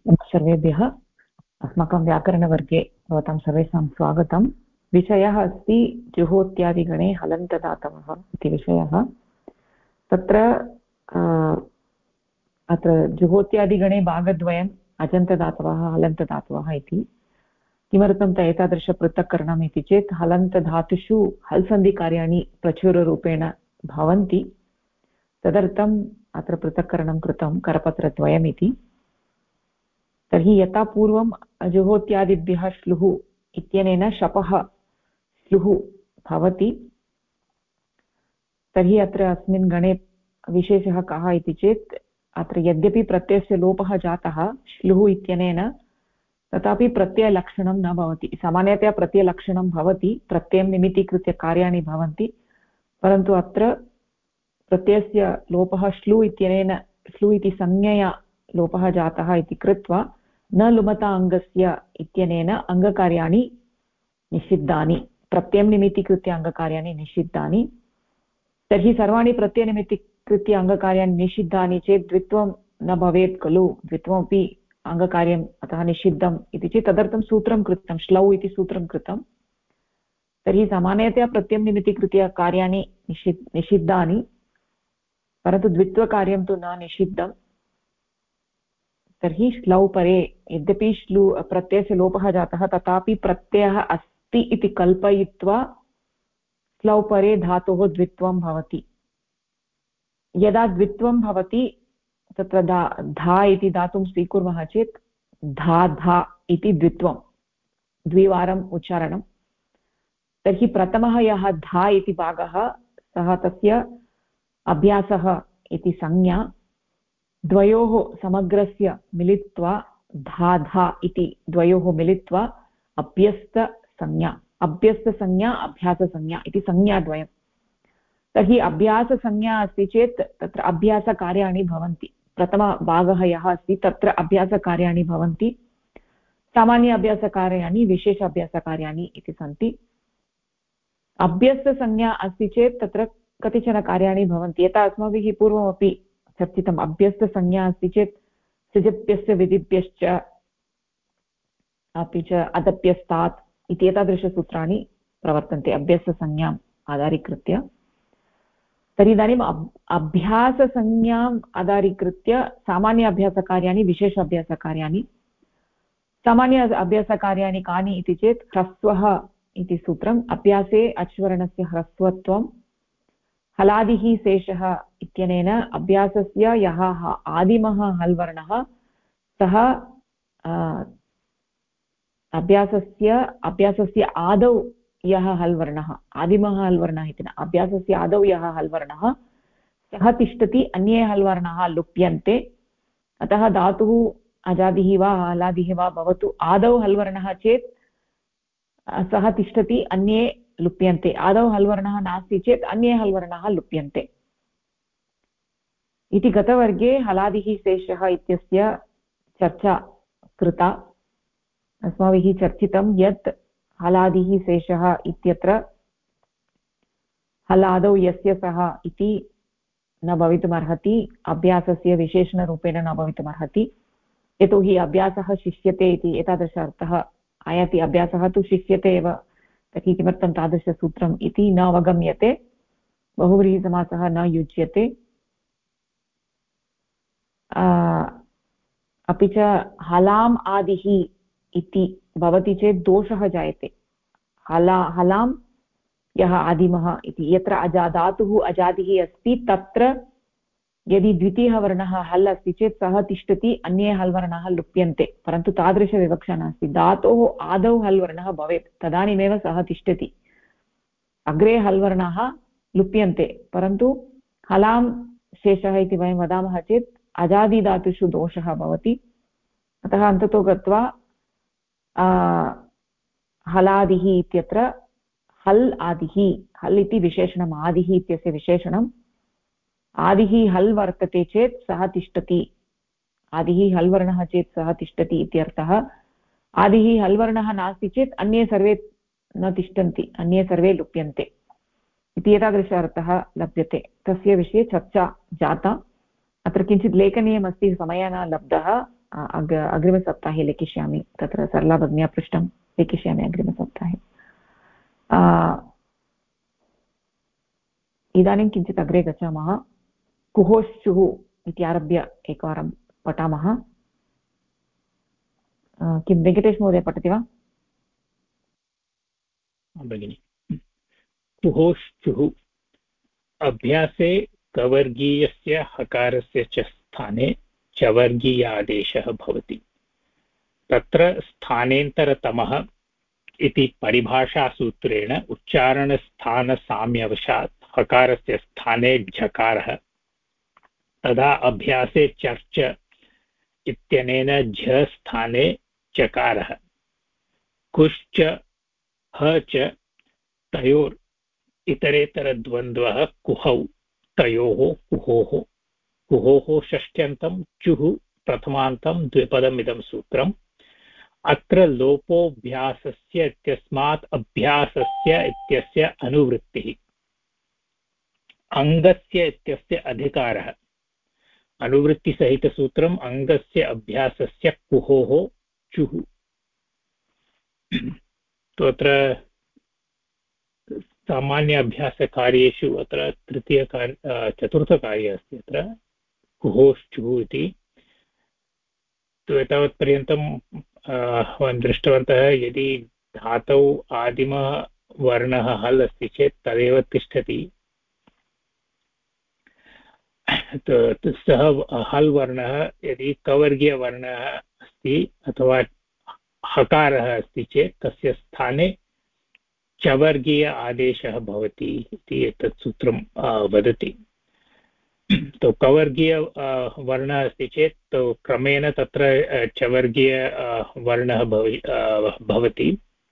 सर्वेभ्यः अस्माकं व्याकरणवर्गे भवतां सर्वेषां स्वागतं। विषयः अस्ति जुहोत्यादिगणे हलन्तदातवः इति विषयः। तत्र अत्र जुहोत्यादिगणे भागद्वयम् अजन्तदातवः हलन्तदातवः इति। किमर्थं एतादृशपृथक्करणम् इति चेत् हलन्तधातुषु हल्सन्धिकार्याणि प्रचुररूपेण भवन्ति। तदर्थम् अत्र पृथक्करणं कृतं करपत्रद्वयमिति। तर्हि यथा पूर्वं जुहोत्यादिभ्यः श्लुः इत्यनेन शपः श्लुः भवति, तर्हि अत्र अस्मिन् गणे विशेषः कः इति चेत् अत्र यद्यपि प्रत्ययस्य लोपः जातः श्लुः इत्यनेन, तथापि प्रत्ययलक्षणं न भवति। सामान्यतया प्रत्ययलक्षणं भवति, प्रत्ययं निमित्तीकृत्य कार्याणि भवन्ति, परन्तु अत्र प्रत्ययस्य लोपः श्लु इत्यनेन, श्लु इति संज्ञया लोपः जातः इति कृत्वा न लुमता अङ्गस्य इत्यनेन अङ्गकार्याणि निषिद्धानि, प्रत्ययं निमित्तीकृत्य अङ्गकार्याणि निषिद्धानि। तर्हि सर्वाणि प्रत्ययनिमित्तीकृत्य अङ्गकार्याणि निषिद्धानि चेत् द्वित्वं न भवेत् खलु, द्वित्वमपि अङ्गकार्यम् अतः निषिद्धम् इति चेत् तदर्थं सूत्रं कृतं, श्लौ इति सूत्रं कृतं। तर्हि सामान्यतया प्रत्ययं निमित्तीकृत्य कार्याणि निषिद्धानि, परन्तु द्वित्वकार्यं तु न निषिद्धम्। तर्हि श्लौ परे यद्यपि श्लु प्रत्ययस्य लोपः जातः, तथापि प्रत्ययः अस्ति इति कल्पयित्वा श्लौ परे धातोः द्वित्वं भवति। यदा द्वित्वं भवति तत्र धा इति धातुं स्वीकुर्मः चेत् धा धा इति द्वित्वं, द्विवारम् उच्चारणं। तर्हि प्रथमः यः धा इति भागः, सः तस्य अभ्यासः इति संज्ञा, द्वयोः समग्रस्य मिलित्वा धा धा इति द्वयोः मिलित्वा अभ्यस्तसंज्ञा, अभ्यस्तसंज्ञा अभ्याससंज्ञा इति संज्ञाद्वयम्। तर्हि अभ्याससंज्ञा अस्ति चेत् तत्र अभ्यासकार्याणि भवन्ति। प्रथमभागः यः अस्ति तत्र अभ्यासकार्याणि भवन्ति। सामान्य अभ्यासकार्याणि, विशेष अभ्यासकार्याणि इति सन्ति। अभ्यस्तसंज्ञा अस्ति चेत् तत्र कतिचन कार्याणि भवन्ति, यथा अस्माभिः पूर्वमपि चर्चितम्। अभ्यस्तसंज्ञा अस्ति चेत् सृजप्यस्य विधिभ्यश्च, अपि च अदप्यस्तात् इति एतादृशसूत्राणि प्रवर्तन्ते अभ्यस्तसंज्ञाम् आधारीकृत्य। तर्हि इदानीम् अभ्याससंज्ञाम् आधारीकृत्य सामान्य अभ्यासकार्याणि, विशेष अभ्यासकार्याणि। सामान्य अभ्यासकार्याणि कानि इति चेत् ह्रस्वः इति सूत्रम्। अभ्यासे अच्वर्णस्य ह्रस्वत्वं, हलादिः शेषः इत्यनेन अभ्यासस्य यः आदिमः हल्वर्णः, सः अभ्यासस्य आदौ यः हल्वर्णः, आदिमः हल्वर्णः इति न, अभ्यासस्य आदौ यः हल्वर्णः सः तिष्ठति, अन्ये हल्वर्णाः लुप्यन्ते। अतः धातुः अजादिः वा हलादिः वा भवतु, आदौ हल्वर्णः चेत् सः तिष्ठति, अन्ये लुप्यन्ते। आदौ हल्वर्णः नास्ति चेत् अन्ये हल्वर्णाः लुप्यन्ते इति। गतवर्गे हलादिः शेषः इत्यस्य चर्चा कृता। अस्माभिः चर्चितं यत् हलादिः शेषः इत्यत्र हलादौ यस्य सः इति न भवितुमर्हति, अभ्यासस्य विशेषणरूपेण न भवितुमर्हति। यतोहि अभ्यासः शिष्यते इति एतादृश अर्थः आयाति। अभ्यासः तु शिष्यते एव, तर्हि किमर्थं तादृशसूत्रम् इति न अवगम्यते, बहुव्रीहिसमासः न युज्यते। अपि च हलाम् आदिः इति भवति चेत् दोषः जायते। हलां यः आदिमः इति, यत्र धातुः अजादिः अस्ति तत्र यदि द्वितीयः वर्णः हल् अस्ति चेत् सः तिष्ठति, अन्ये हल्वर्णाः लुप्यन्ते। परन्तु तादृशविवक्षा नास्ति। धातोः आदौ हल्वर्णः भवेत्, तदानीमेव सः तिष्ठति। अग्रे हल्वर्णाः लुप्यन्ते, परन्तु हलां शेषः इति वयं वदामः चेत् अजादिधातुषु दोषः भवति। अतः अन्ततो गत्वा हलादिः इत्यत्र हल् आदिः, हल् इति विशेषणम्, आदिः इत्यस्य विशेषणम्। आदिः हल् वर्तते चेत् सः तिष्ठति, आदिः हल् वर्णः चेत् सः तिष्ठति इत्यर्थः। आदिः हल् वर्णः नास्ति चेत् अन्ये सर्वे न तिष्ठन्ति, अन्ये सर्वे लुप्यन्ते इति एतादृश अर्थः लभ्यते। तस्य विषये चर्चा जाता। अत्र किञ्चित् लेखनीयमस्ति, समयः न लब्धः। अग्रिमसप्ताहे लिखिष्यामि, तत्र सरला भगिन्या पृष्टं लिखिष्यामि अग्रिमसप्ताहे। इदानीं किञ्चित् अग्रे गच्छामः। कुहोश्चुः इति आरभ्य एकवारं पठामः। किं वेङ्कटेश महोदय पठति वा? भगिनि, कुहोश्चुः अभ्यासे कवर्गीयस्य हकारस्य च स्थाने चवर्गीयादेशः भवति। तत्र स्थानेन्तरतमः इति परिभाषासूत्रेण उच्चारणस्थानसाम्यवशात् हकारस्य स्थाने झकारः, तदा अभ्यासे चर्च इत्यनेन झ स्थाने चकारः, कुश्च ह च तयोर् इतरेतरद्वन्द्वः कुहौ तयोः कुहोः। कुहोः षष्ट्यन्तं चुः प्रथमान्तं द्विपदमिदं सूत्रम्। अत्र लोपोऽभ्यासस्य इत्यस्मात् अभ्यासस्य इत्यस्य अनुवृत्तिः, अङ्गस्य इत्यस्य अधिकारः। अनुवृत्तिसहितसूत्रम् अङ्गस्य अभ्यासस्य कुहोः चुः। तो अत्र सामान्य अभ्यासकार्येषु अत्र चतुर्थकार्ये अस्ति अत्र कुहोश्चुः इति। तो एतावत्पर्यन्तं वयं दृष्टवन्तः, यदि धातौ आदिमवर्णः हल् अस्ति चेत् तदेव तिष्ठति। सः हल् वर्णः यदि कवर्गीयवर्णः अस्ति अथवा हकारः अस्ति चेत् तस्य स्थाने चवर्गीय आदेशः भवति इति एतत् सूत्रं वदति। तो कवर्गीय वर्णः अस्ति चेत् तो क्रमेण तत्र चवर्गीय वर्णः भवति।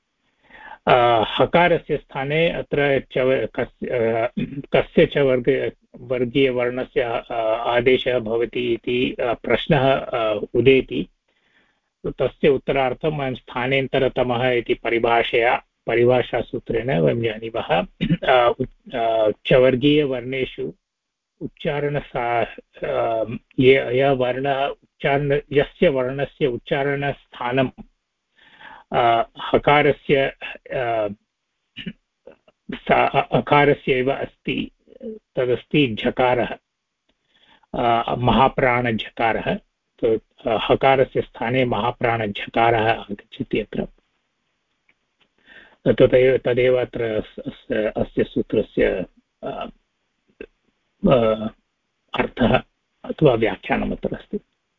हकारस्य स्थाने अत्र कस्य च वर्गीयवर्णस्य आदेशः भवति इति प्रश्नः उदेति। तस्य उत्तरार्थं वयं स्थानेन्तरतमः इति परिभाषासूत्रेण वयं जानीमः। चवर्गीयवर्णेषु यः वर्णः यस्य वर्णस्य उच्चारणस्थानं हकारस्य अकारस्य एव अस्ति, तदस्ति झकारः, महाप्राणझकारः। तो हकारस्य स्थाने महाप्राणझकारः आगच्छति अत्र। तदेव अत्र अस्य सूत्रस्य अर्थः अथवा व्याख्यानम् अत्र अस्ति।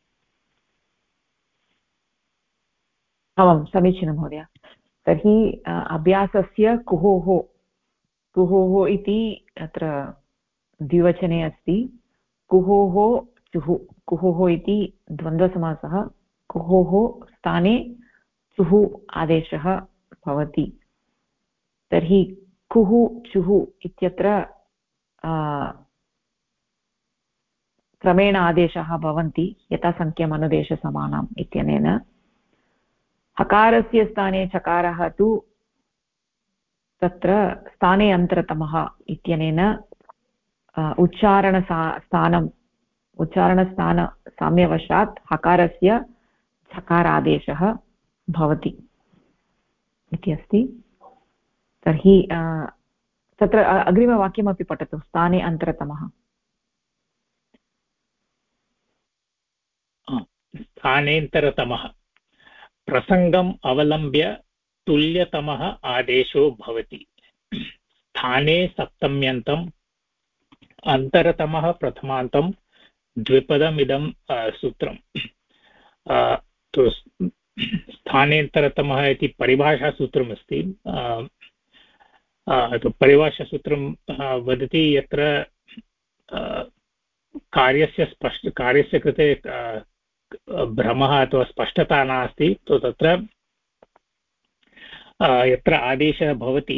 आमां, समीचीनं महोदय। तर्हि अभ्यासस्य कुहोः इति अत्र द्विवचने अस्ति। कुहोः चुः, कुहोः इति द्वन्द्वसमासः। कुहोः स्थाने चुः आदेशः भवति। तर्हि कुः चुः इत्यत्र क्रमेण आदेशाः भवन्ति यथासङ्ख्यम् अनुदेशसमानम् इत्यनेन। हकारस्य स्थाने चकारः तु तत्र स्थाने अन्तरतमः इत्यनेन उच्चारणस्थानसाम्यवशात् हकारस्य झकारादेशः भवति इति अस्ति। तर्हि तत्र अग्रिमवाक्यमपि पठतु। स्थाने अन्तरतमः। स्थानेन्तरतमः प्रसङ्गम् अवलम्ब्य तुल्यतमः आदेशो भवति। स्थाने सप्तम्यन्तम्, अन्तरतमः प्रथमान्तं द्विपदमिदं सूत्रम्। तो स्थानेन्तरतमः इति परिभाषासूत्रमस्ति। तो परिभाषासूत्रं वदति यत्र कार्यस्य कृते भ्रमः अथवा स्पष्टता नास्ति, तो तत्र यत्र आदेशः भवति,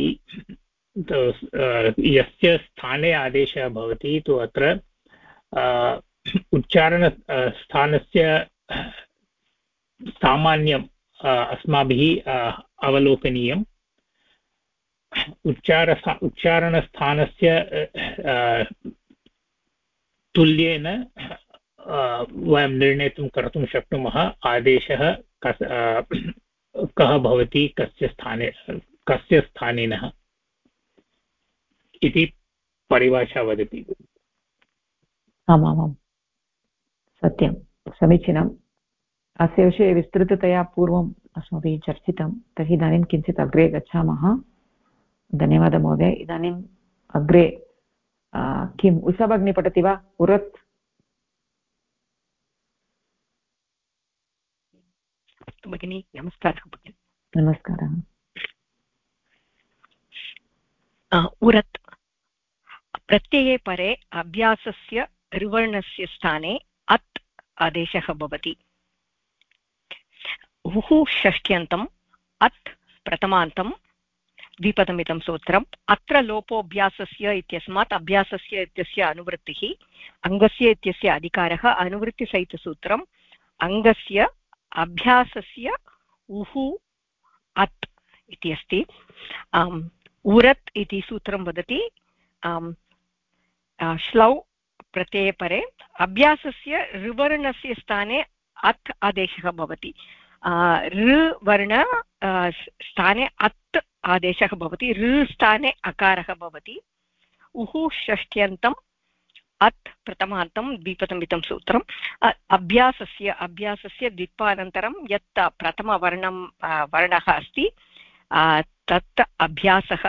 यस्य स्थाने आदेशः भवति, तो अत्र उच्चारणस्थानस्य सामान्यम् अस्माभिः अवलोकनीयम्। उच्चारणस्थानस्य तुल्येन वयं निर्णेतुं कर्तुं शक्नुमः आदेशः कः भवति कस्य स्थानिनः इति परिभाषा वदति। आमामां सत्यं समीचीनम्। अस्य विषये विस्तृततया पूर्वम् अस्माभिः चर्चितं। तर्हि इदानीं किञ्चित् अग्रे गच्छामः। धन्यवादः महोदय। इदानीम् अग्रे किम् उषा भगिनी पठति वा? उरत्। अस्तु भगिनि, नमस्कारः भगिनि। नमस्कारः। उरत् प्रत्यये परे अभ्यासस्य ऋवर्णस्य स्थाने अत् आदेशः भवति। उः षष्ट्यन्तम् अत् प्रथमान्तं द्विपदमिदं सूत्रम्। अत्र लोपोऽभ्यासस्य इत्यस्मात् अभ्यासस्य इत्यस्य अनुवृत्तिः, अङ्गस्य इत्यस्य अधिकारः, अनुवृत्तिसहितसूत्रम् अङ्गस्य अभ्यासस्य उः अत् इति अस्ति। उरत् इति सूत्रं वदति श्लौ प्रत्यये परे अभ्यासस्य ऋवर्णस्य स्थाने अत् आदेशः भवति। ऋ वर्ण स्थाने अत् आदेशः भवति, ऋ स्थाने अकारः भवति। उः षष्ट्यन्तम् अत् प्रथमान्तं द्विपदमिदं सूत्रम्। अभ्यासस्य द्वित्वानन्तरं यत् वर्णः अस्ति तत् अभ्यासः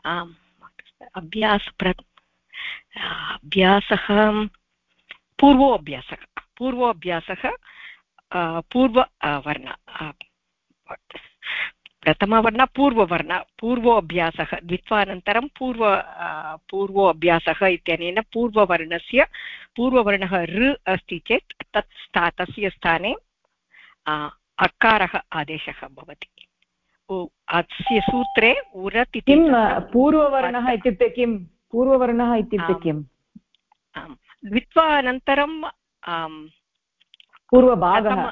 पूर्वोऽभ्यासः पूर्ववर्ण प्रथमवर्ण पूर्वोऽभ्यासः द्वित्वानन्तरं पूर्वोऽभ्यासः इत्यनेन पूर्ववर्णः ऋ अस्ति चेत् तस्य स्थाने अकारः आदेशः भवति। अस्य सूत्रे उरत् इति पूर्ववर्णः इत्युक्ते किं? पूर्ववर्णः इत्युक्ते किम्? द्वित्वानन्तरं पूर्वभागः।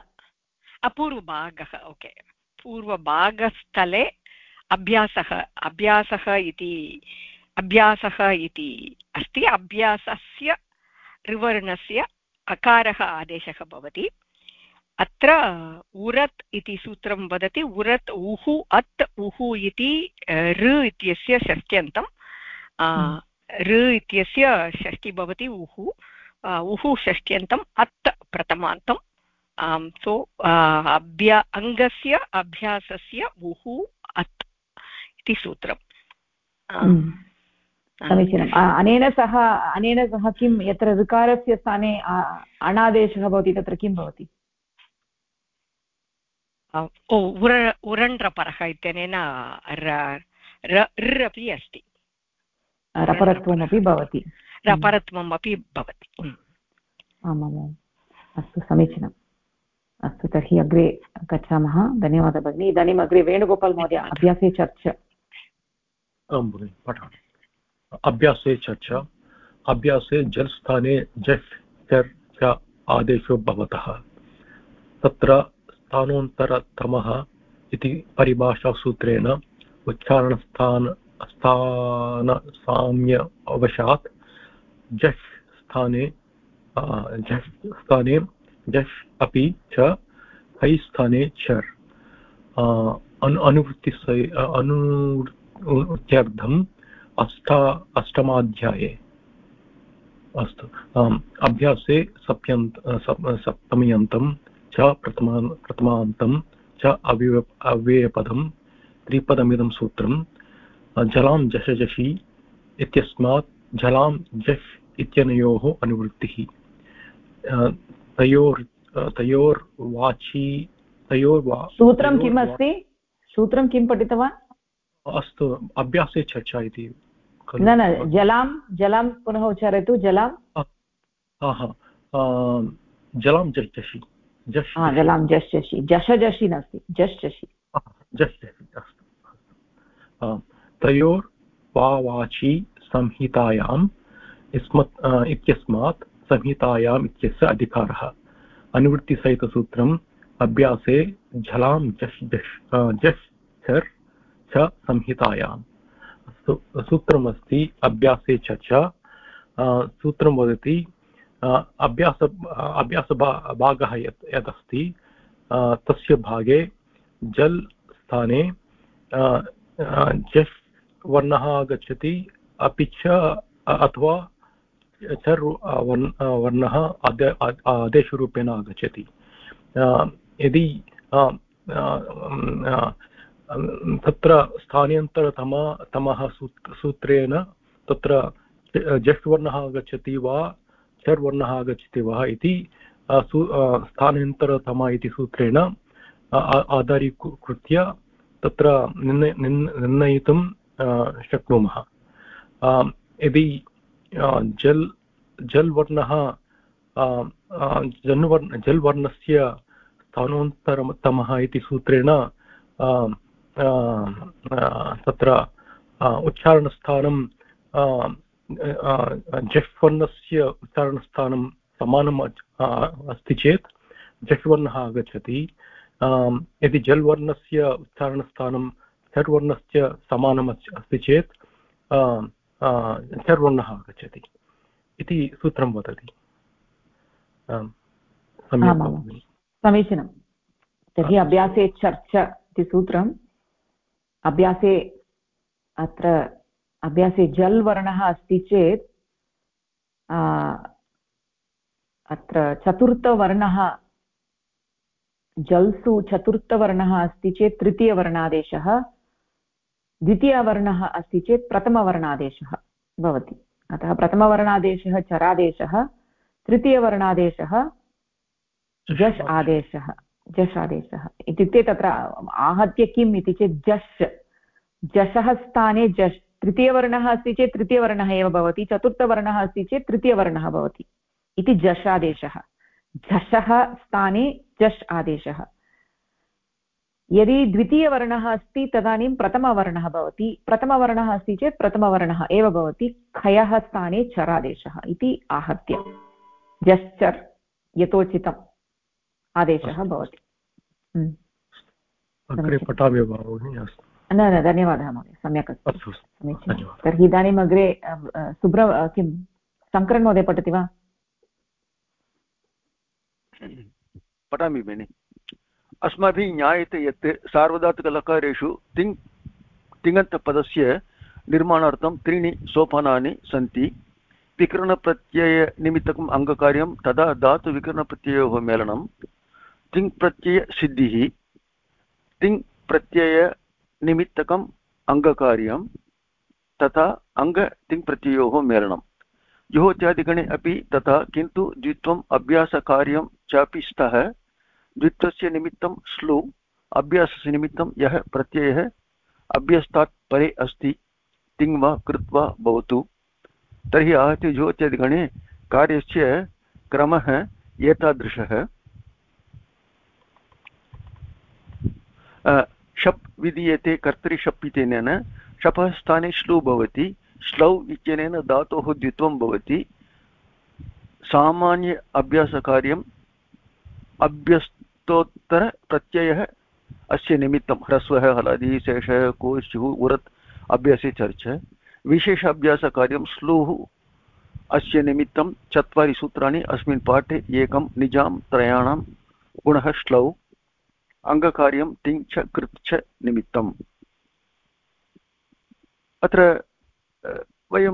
ओके, पूर्वभागस्थले अभ्यासः इति अस्ति। अभ्यासस्य ऋवर्णस्य अकारः आदेशः भवति। अत्र उरत् इति सूत्रं वदति उरत् उः अत् उः इति ऋ इत्यस्य षष्ट्यन्तं, ऋ इत्यस्य षष्टि भवति उः षष्ट्यन्तम् अत् प्रथमान्तं। सो अङ्गस्य अभ्यासस्य उः अत् इति सूत्रम्। समीचीनम्। अनेन सह किं यत्र ऋकारस्य स्थाने अणादेशः भवति तत्र किं भवति? उरण्रपरः इत्यनेन र् अपि अस्ति, रपरत्वमपि भवति। रपरत्वमपि भवति। आमामाम्, अस्तु समीचीनम्। अस्तु, तर्हि अग्रे गच्छामः। धन्यवादः भगिनि। इदानीम् अग्रे वेणुगोपाल् महोदय, अभ्यासे चर्चा। आं भगिनि, पठामि। अभ्यासे चर्चा। अभ्यासे जल् स्थाने जफ् चर् च आदेशो भवतः। तत्र स्थानोन्तरतमः इति परिभाषासूत्रेण स्थानसाम्यवशात् जफ् स्थाने जफ् अपि च है स्थाने चर् अनुवृत्त्यर्थम् अष्टमाध्याये। अस्तु। अभ्यासे सप्तम्यन्तं च प्रथमान्तं च अव्ययपदं त्रिपदमिदं सूत्रं जलां जषजषि इत्यस्मात् जलां जष् इत्यनयोः अनुवृत्तिः। सूत्रं किम् अस्ति? सूत्रं किं पठितवान्? अस्तु, अभ्यासे चर्चा इति। न जलां पुनः उच्चारयतु। जलां जषि जलां जषि जषजषि नास्ति, जषि। अस्तु। तयोर्वाचि संहितायाम् इत्यस्मात् संहितायाम् इत्यस्य अधिकारः। अनुवृत्तिसहितसूत्रम् अभ्यासे झलां जष् चर् च संहितायाम्। सूत्रमस्ति अभ्यासे चर्चा। सूत्रं वदति अभ्यासभागः यदस्ति तस्य भागे जल् स्थाने जस् वर्णः आगच्छति, अपि च अथवा चर् वर्णः आदेशरूपेण आगच्छति। यदि तत्र स्थानान्तरतमः सूत्रेण तत्र जस् वर्णः आगच्छति वा चर् वर्णः आगच्छति वा इति स्थानान्तरतम इति सूत्रेण आधारीकृत्य तत्र निर्णयितुं शक्नुमः। यदि जल् वर्णः जल् वर्णस्य स्थानान्तरतमः इति सूत्रेण तत्र उच्चारणस्थानं जस् वर्णस्य उच्चारणस्थानं समानम् अस्ति चेत् जस् वर्णः आगच्छति। यदि जल् वर्णस्य उच्चारणस्थानं चर् वर्णस्य समानम् अस्ति चेत् चर् वर्णः आगच्छति इति सूत्रं वदति। समीचीनं। तर्हि अभ्यासे चर्च इति सूत्रम्। अभ्यासे अत्र अभ्यासे जल् वर्णः अस्ति चेत् अत्र चतुर्थवर्णः जल्सु चतुर्थवर्णः अस्ति चेत् तृतीयवर्णादेशः, द्वितीयवर्णः अस्ति चेत् प्रथमवर्णादेशः भवति। अतः प्रथमवर्णादेशः चरादेशः, तृतीयवर्णादेशः जश् आदेशः। इत्युक्ते तत्र आहत्य किम् इति चेत् जशः स्थाने जश्, तृतीयवर्णः अस्ति चेत् तृतीयवर्णः एव भवति, चतुर्थवर्णः अस्ति चेत् तृतीयवर्णः भवति इति जशादेशः। झषः स्थाने जश् आदेशः। यदि द्वितीयवर्णः अस्ति तदानीं प्रथमवर्णः भवति, प्रथमवर्णः अस्ति चेत् प्रथमवर्णः एव भवति, खयः स्थाने चरादेशः इति आहत्य जश्चर् यथोचितम् आदेशः भवति। न धन्यवादः महोदय, सम्यक् अस्ति, समीचीनं। तर्हि इदानीम् अग्रे किं शङ्करन् महोदय पठति वा? पठामि भगिनि। अस्माभिः ज्ञायते यत् सार्वधातुकलकारेषु तिङन्तपदस्य निर्माणार्थं त्रीणि सोपानानि सन्ति। विकरणप्रत्ययनिमित्तकम् अङ्गकार्यं, तदा धातुविकरणप्रत्ययोः मेलनं, तिङ्प्रत्ययसिद्धिः, तिङ्प्रत्ययनिमित्तकम् अङ्गकार्यं तथा अङ्गतिङ्प्रत्ययोः मेलनं। जुहोत्यादिगणे अपि तथा, किन्तु द्वित्वम् अभ्यासकार्यं चापि स्तः। द्वित्वस्य निमित्तं श्लू, अभ्यासस्य निमित्तं यः प्रत्ययः अभ्यस्तात् परे अस्ति, तिङ् वा कृत्वा भवतु। तर्हि आहत्य जुहोत्यादिगणे कार्यस्य क्रमः एतादृशः। शप् विधीयते कर्तरि शप् इत्यनेन शपः स्थाने श्लू भवति। श्लौ इत्यनेन धातोः द्वित्वं भवति। सामान्य अभ्यासकार्यम् अभ्यस्तोत्तरप्रत्ययः अस्य निमित्तं ह्रस्वः, हलादि, शेषः, कोश्चुः, उरत् अभ्यासे चर्च। विशेष अभ्यासकार्यं स्लूः अस्य निमित्तं चत्वारि सूत्राणि अस्मिन् पाठे एकं निजां त्रयाणां गुणः श्लौ। अङ्गकार्यं तिङ् च कृत् च निमित्तम्। अत्र वयं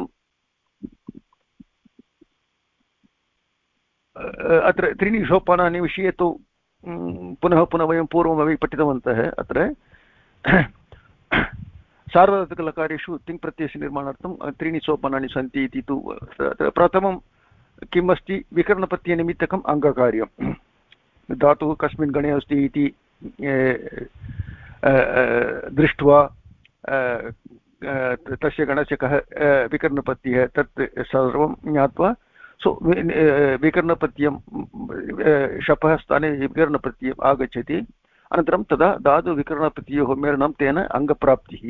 अत्र त्रीणि सोपानानि विषये तु पुनः वयं पूर्वमपि पठितवन्तः। अत्र सार्वधातुकलकारेषु तिङ्प्रत्ययस्य निर्माणार्थं त्रीणि सोपानानि सन्ति इति तु अत्र प्रथमं किम् अस्ति, विकरणप्रत्ययनिमित्तकम् अङ्गकार्यं। धातुः कस्मिन् गणे अस्ति इति दृष्ट्वा तस्य गणस्य कः विकरणप्रत्ययः तत् सर्वं ज्ञात्वा विकरणप्रत्ययं शपः स्थाने विकरणप्रत्ययम् आगच्छति। अनन्तरं तदा धातुविकरणप्रत्ययोः मेलनं, तेन अङ्गप्राप्तिः।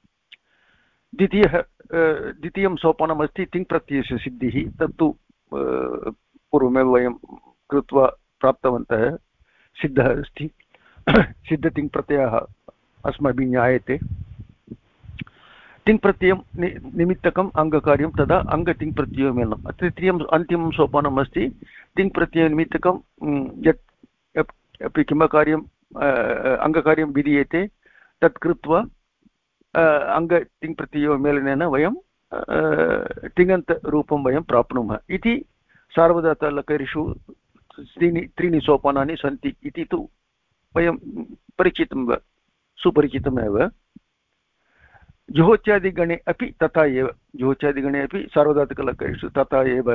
द्वितीयं सोपानमस्ति तिङ्प्रत्ययस्य सिद्धिः। तत्तु पूर्वमेव वयं कृत्वा प्राप्तवन्तः, सिद्धः अस्ति। सिद्धतिङ्प्रत्ययः अस्माभिः ज्ञायते। तिङ्प्रत्ययं निमित्तकम् अङ्गकार्यं तदा अङ्गतिङ्प्रत्ययो मेलनम् अत्र तृतीयम् अन्तिमं सोपानम् अस्ति तिङ्प्रत्ययनिमित्तकं यत् अपि किमकार्यं अङ्गकार्यं विधीयते तत् कृत्वा अङ्गतिङ्प्रत्ययो मेलनेन वयं तिङन्तरूपं वयं प्राप्नुमः इति सार्वधातुकलकारिषु त्रीणि सोपानानि सन्ति इति तु वयं परिचितं सुपरिचितमेव जुहोत्यादिगणे अपि तथा एव जुहोत्यादिगणे अपि सार्वधातुकलकारिषु तथा एव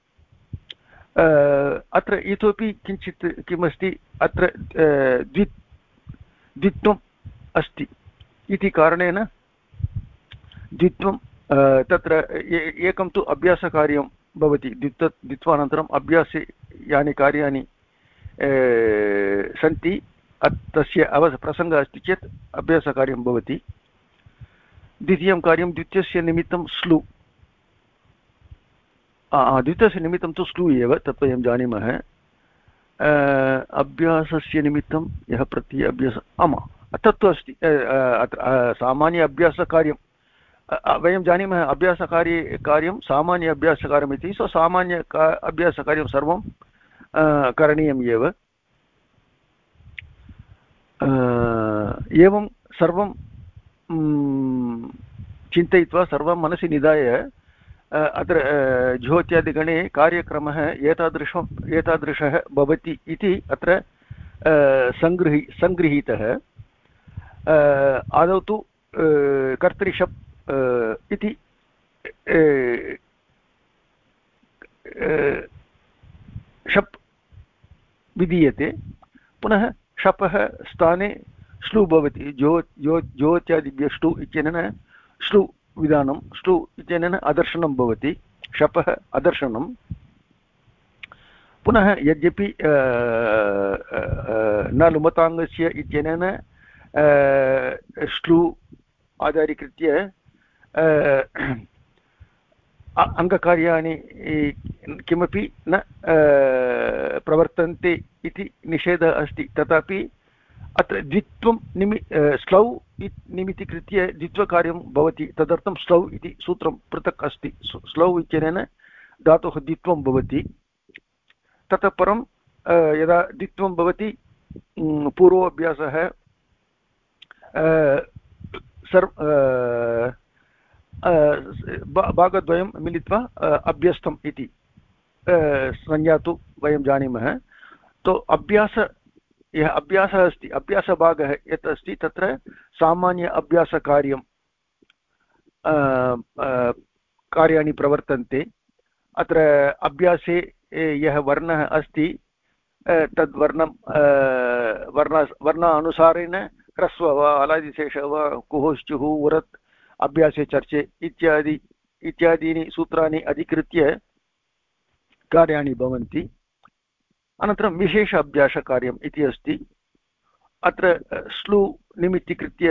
अत्र इतोपि किञ्चित् किमस्ति अत्र द्वित्वम् अस्ति इति कारणेन द्वित्वं तत्र एकं तु अभ्यासकार्यं भवति द्वित्वानन्तरम् अभ्यासे यानि कार्याणि सन्ति तस्य प्रसङ्गः अस्ति चेत् अभ्यासकार्यं भवति द्वितीयं कार्यं द्वितीयस्य निमित्तं स्लु द्वितीयस्य निमित्तं तु स्लु एव तत् वयं जानीमः अभ्यासस्य निमित्तं यः प्रत्ययः अभ्यास तत्तु अस्ति अत्र सामान्य अभ्यासकार्यं वयं जानीमः कार्यं सामान्य अभ्यासकार्यमिति सामान्य अभ्यासकार्यं सर्वं करणीयम् एव एवं सर्वं चिन्तयित्वा सर्वं मनसि निधाय अत्र ज्योत्यादिगणे कार्यक्रमः एतादृशः भवति इति अत्र सङ्गृहीतः आदौ तु कर्तृशप् इति शप् विधीयते पुनः शपः स्थाने श्लु भवति ज्योत्यादिभ्यः श्लु इत्यनेन श्लु विधानं श्लु इत्यनेन अदर्शनं भवति शपः अदर्शनं पुनः यद्यपि न लुमताङ्गस्य इत्यनेन श्लु आधारीकृत्य अङ्गकार्याणि किमपि न प्रवर्तन्ते इति निषेधः अस्ति तथापि अत्र द्वित्वं स्लौ निमित्तीकृत्य द्वित्वकार्यं भवति तदर्थं स्लौ इति सूत्रं पृथक् अस्ति स्लौ इत्यनेन धातोः द्वित्वं भवति ततः परं यदा द्वित्वं भवति पूर्वोऽभ्यासः भागद्वयं मिलित्वा अभ्यस्तम् इति संज्ञा तु वयं जानीमः तो यः अभ्यासः अस्ति अभ्यासभागः यत् अस्ति तत्र सामान्य अभ्यासकार्यं कार्याणि प्रवर्तन्ते अत्र अभ्यासे यः वर्णः अस्ति तद् वर्णानुसारेण ह्रस्व वा अलादिशेष वा कुहोश्चुः उरत् अभ्यासे चर्चे इत्यादीनि सूत्राणि अधिकृत्य कार्याणि भवन्ति अनन्तरं विशेष अभ्यासकार्यम् इति अस्ति अत्र स्लु निमित्तीकृत्य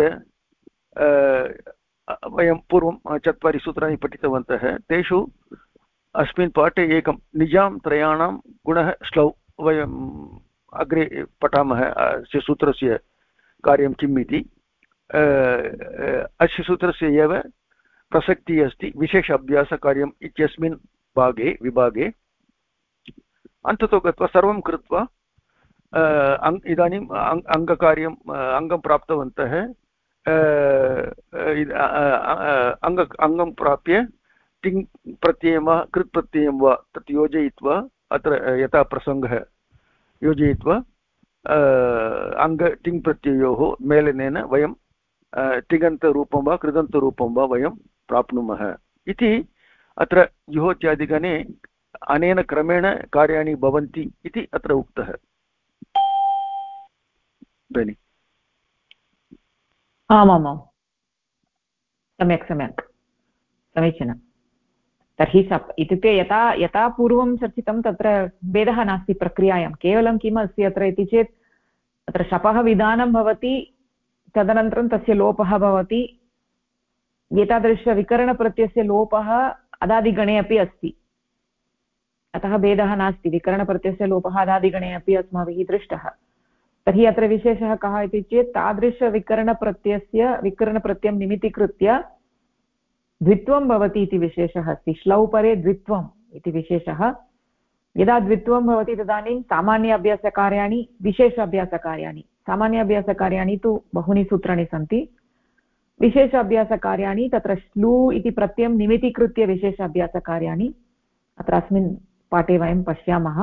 वयं पूर्वं 4 सूत्राणि पठितवन्तः तेषु अस्मिन् पाठे एकं निजां त्रयाणां गुणः स्लौ वयम् अग्रे पठामः अस्य सूत्रस्य कार्यं किम् इति अस्य सूत्रस्य एव प्रसक्तिः अस्ति विशेष अभ्यासकार्यम् इत्यस्मिन् विभागे अन्ततो गत्वा सर्वं कृत्वा इदानीम् अङ्गकार्यम् अङ्गं प्राप्तवन्तः अङ्गं प्राप्य तिङ् प्रत्ययं वा कृत् प्रत्ययं वा तत् योजयित्वा अत्र यथा प्रसङ्गः योजयित्वा तिङ् प्रत्ययोः मेलनेन वयं तिङन्तरूपं वा कृदन्तरूपं वा वयं प्राप्नुमः इति अत्र जुहोत्यादिगणे अनेन क्रमेण कार्याणि भवन्ति इति अत्र उक्तः भगिनि आमामां सम्यक् समीचीनं तर्हि इत्युक्ते यथा पूर्वं चर्चितं तत्र भेदः नास्ति प्रक्रियायां केवलं किम् अस्ति अत्र इति चेत् अत्र शपः विधानं भवति तदनन्तरं तस्य लोपः भवति एतादृशविकरणप्रत्ययस्य लोपः अदादिगणे अपि अस्ति अतः भेदः नास्ति विकरणप्रत्ययस्य लोपः अदादिगणे अपि अस्माभिः दृष्टः तर्हि अत्र विशेषः कः इति चेत् तादृशविकरणप्रत्ययं निमित्तीकृत्य द्वित्वं भवति इति विशेषः अस्ति। श्लौ परे द्वित्वम् इति विशेषः। यदा द्वित्वं भवति तदानीं सामान्य अभ्यासकार्याणि विशेष अभ्यासकार्याणि। सामान्य अभ्यासकार्याणि तु बहूनि सूत्राणि सन्ति। विशेष अभ्यासकार्याणि तत्र श्लू इति प्रत्ययं निमितीकृत्य विशेष अभ्यासकार्याणि अत्र अस्मिन् पाठे वयं पश्यामः।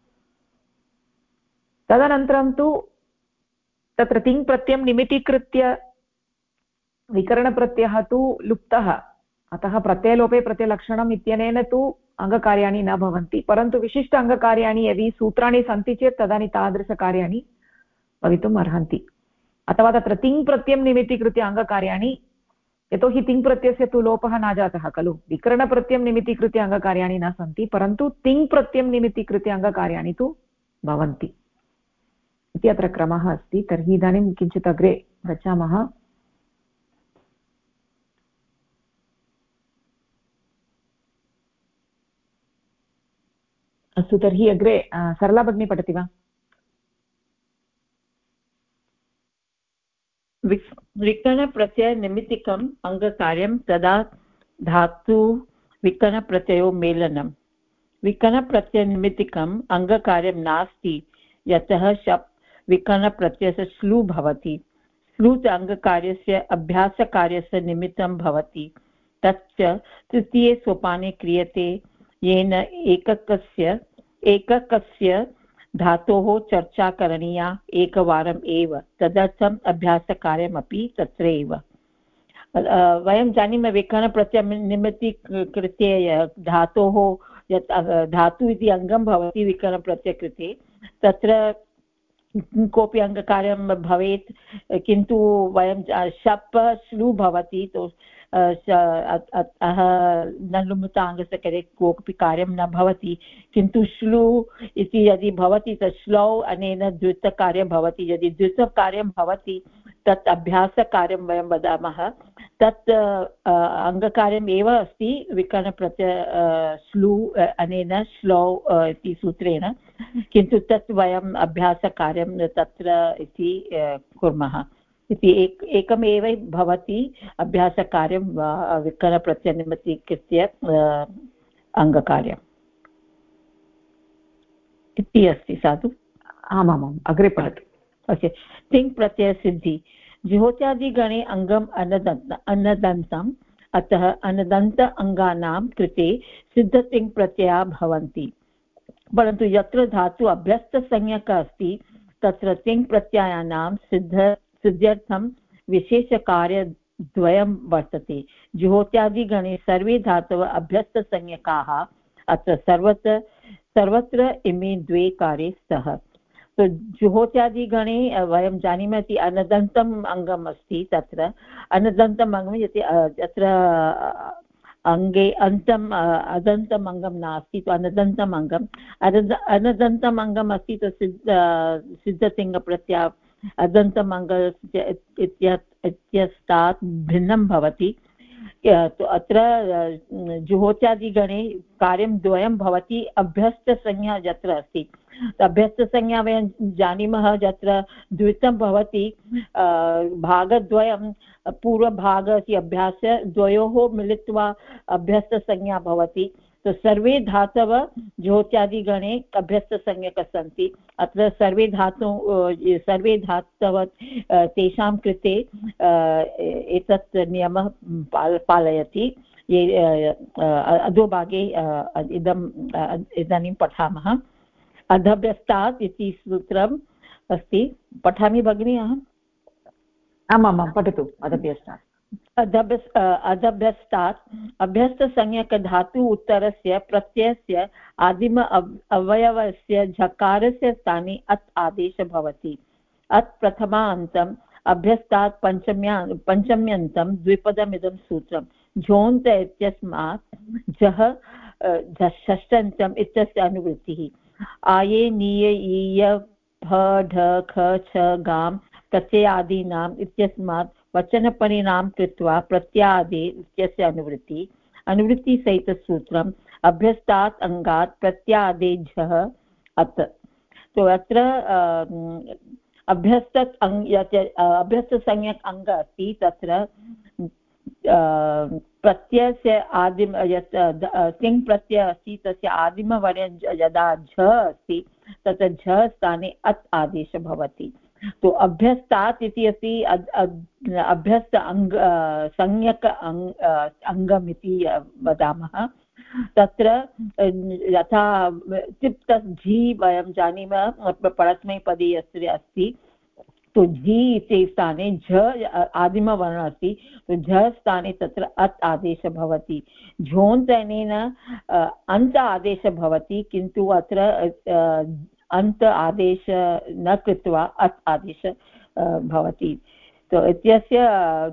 तदनन्तरं तु तत्र तिङ् प्रत्ययं निमितीकृत्य विकरणप्रत्ययः तु लुप्तः, अतः प्रत्ययलोपे प्रत्ययलक्षणम् इत्यनेन तु अङ्गकार्याणि न भवन्ति। परन्तु विशिष्ट अङ्गकार्याणि यदि सूत्राणि सन्ति चेत् तदानीं तादृशकार्याणि भवितुम् अर्हन्ति। अथवा तत्र तिङ् प्रत्ययं निमित्तीकृत्य अङ्गकार्याणि, यतोहि तिङ् प्रत्ययस्य तु लोपः न जातः खलु, विकरणप्रत्ययं निमित्तीकृत्य अङ्गकार्याणि न सन्ति, परन्तु तिङ् प्रत्ययं निमित्तीकृत्य अङ्गकार्याणि तु भवन्ति इति अत्र क्रमः अस्ति। तर्हि इदानीं किञ्चित् अग्रे गच्छामः। अस्तु, तर्हि अग्रे सरला भगिनी पठति वा? विकरणप्रत्ययनिमित्तिकम् अङ्गकार्यं तदा धातु विकरणप्रत्ययो मेलनं। विकरणप्रत्ययनिमित्तिकम् अङ्गकार्यं नास्ति यतः शप् विकरणप्रत्ययस्य स्लू भवति। स्लू च अङ्गकार्यस्य अभ्यासकार्यस्य निमित्तं भवति। तच्च तृतीये सोपाने क्रियते, येन एककस्य धातोः चर्चा करणीया एकवारम् एव। तदर्थम् अभ्यासकार्यमपि तत्रैव। वयं जानीमः विकरणप्रत्ययनिमित्तीकृत्य धातोः यत् धातु इति अङ्गं भवति विकरणप्रत्ययकृते, तत्र कोऽपि अङ्गकार्यं भवेत्, किन्तु वयं शप् श्लू भवति तो नलुमुताङ्गस्य कृते कोऽपि कार्यं न भवति, किन्तु श्लू इति यदि भवति तत् श्लौ अनेन द्वित्वकार्यं भवति। यदि द्वित्वकार्यं भवति तत् अभ्यासकार्यं वयं वदामः। तत् अङ्गकार्यम् एव अस्ति विकरणप्रत्यय श्लू अनेन श्लौ इति सूत्रेण, किन्तु तत् वयम् अभ्यासकार्यं तत्र इति कुर्मः इति एकमेव भवति अभ्यासकार्यं विकरणप्रत्ययनिमित्तीकृत्य अङ्गकार्यम् इति अस्ति। साधु आमामाम्, अग्रे पठतु। ओके। तिङ् प्रत्ययसिद्धि। जुहोत्यादिगणे अङ्गम् अनदन्तम्, अतः अनदन्त अङ्गानां कृते सिद्धतिङ् प्रत्ययाः भवन्ति। परन्तु यत्र धातु अभ्यस्तसंज्ञकः अस्ति तत्र तिङ् प्रत्ययानां सिद्ध्यर्थं विशेषकार्यद्वयं वर्तते। जुहोत्यादिगणे सर्वे धातवः अभ्यस्तसंज्ञकाः, अत्र सर्वत्र इमे द्वे कार्ये स्तः। तो जुहोत्यादिगणे वयं जानीमः इति अनदन्तम् अङ्गम् अस्ति। तत्र अनदन्तम् अङ्गं यत्र अङ्गे अदन्तम् अङ्गं नास्ति, तो अनदन्तम् अङ्गम् अनदन्तम् अङ्गम् अस्ति। तो सिद्धतिङ्प्रत्यय अदन्तम् अङ्ग इत्यस्तात् भिन्नं भवति। तो अत्र जुहोत्यादिगणे कार्यं द्वयं भवति। अभ्यस्तसंज्ञा यत्र अस्ति, अभ्यस्तसंज्ञा वयं जानीमः यत्र द्वित्वं भवति, भागद्वयं पूर्वभाग इति अभ्यास द्वयोः मिलित्वा अभ्यस्तसंज्ञा भवति। तो सर्वे धातवः जुहोत्यादिगणे अभ्यस्तसंज्ञकाः सन्ति। अत्र सर्वे धातवः तेषां कृते एतत् नियमः पालयति। अधोभागे इदानीं पठामः। अधभ्यस्तात् इति सूत्रम् अस्ति। पठामि भगिनी अहम्? आमामां, पठतु। अधभ्यस्तात् अधभ्यस्तात् अभ्यस्तसंज्ञकधातु उत्तरस्य प्रत्ययस्य आदिम अवयवस्य झकारस्य स्थाने अत् आदेशः भवति। अत् प्रथमान्तम् अभ्यस्तात् पञ्चम्यन्तं द्विपदमिदं सूत्रम्। झोन्त इत्यस्मात् झः षष्ठ्यन्तम् इत्यस्य अनुवृत्तिः। आये नीय ईय भ ढ ख छ गाम् प्रत्ययादीनाम् इत्यस्मात् वचनपरिणाम कृत्वा प्रत्यादे इत्यस्य अनुवृत्तिसहितसूत्रम्। अभ्यस्तात् अङ्गात् प्रत्यादेझः अत्। तो अत्र अभ्यस्तसंज्ञक अङ्ग अस्ति, तत्र प्रत्ययस्य आदिम यत् तिङ् प्रत्ययः अस्ति तस्य आदिमवर्णं यदा झ अस्ति तत्र झ स्थाने अत् आदेशः भवति। तो अभ्यस्तात् इति अस्ति अभ्यस्त संज्ञक अङ्गमिति वदामः। तत्र यथा तिप् झि वयं जानीमः परस्मैपदी अस्ति, तो झि इति स्थाने झ आदिमवर्णः अस्ति, तो झ स्थाने तत्र अत् आदेशः भवति। झोन्तनेन अन्त आदेशः भवति, किन्तु अत्र अन्त आदेश न कृत्वा अत् आदेश भवति। तो इत्यस्य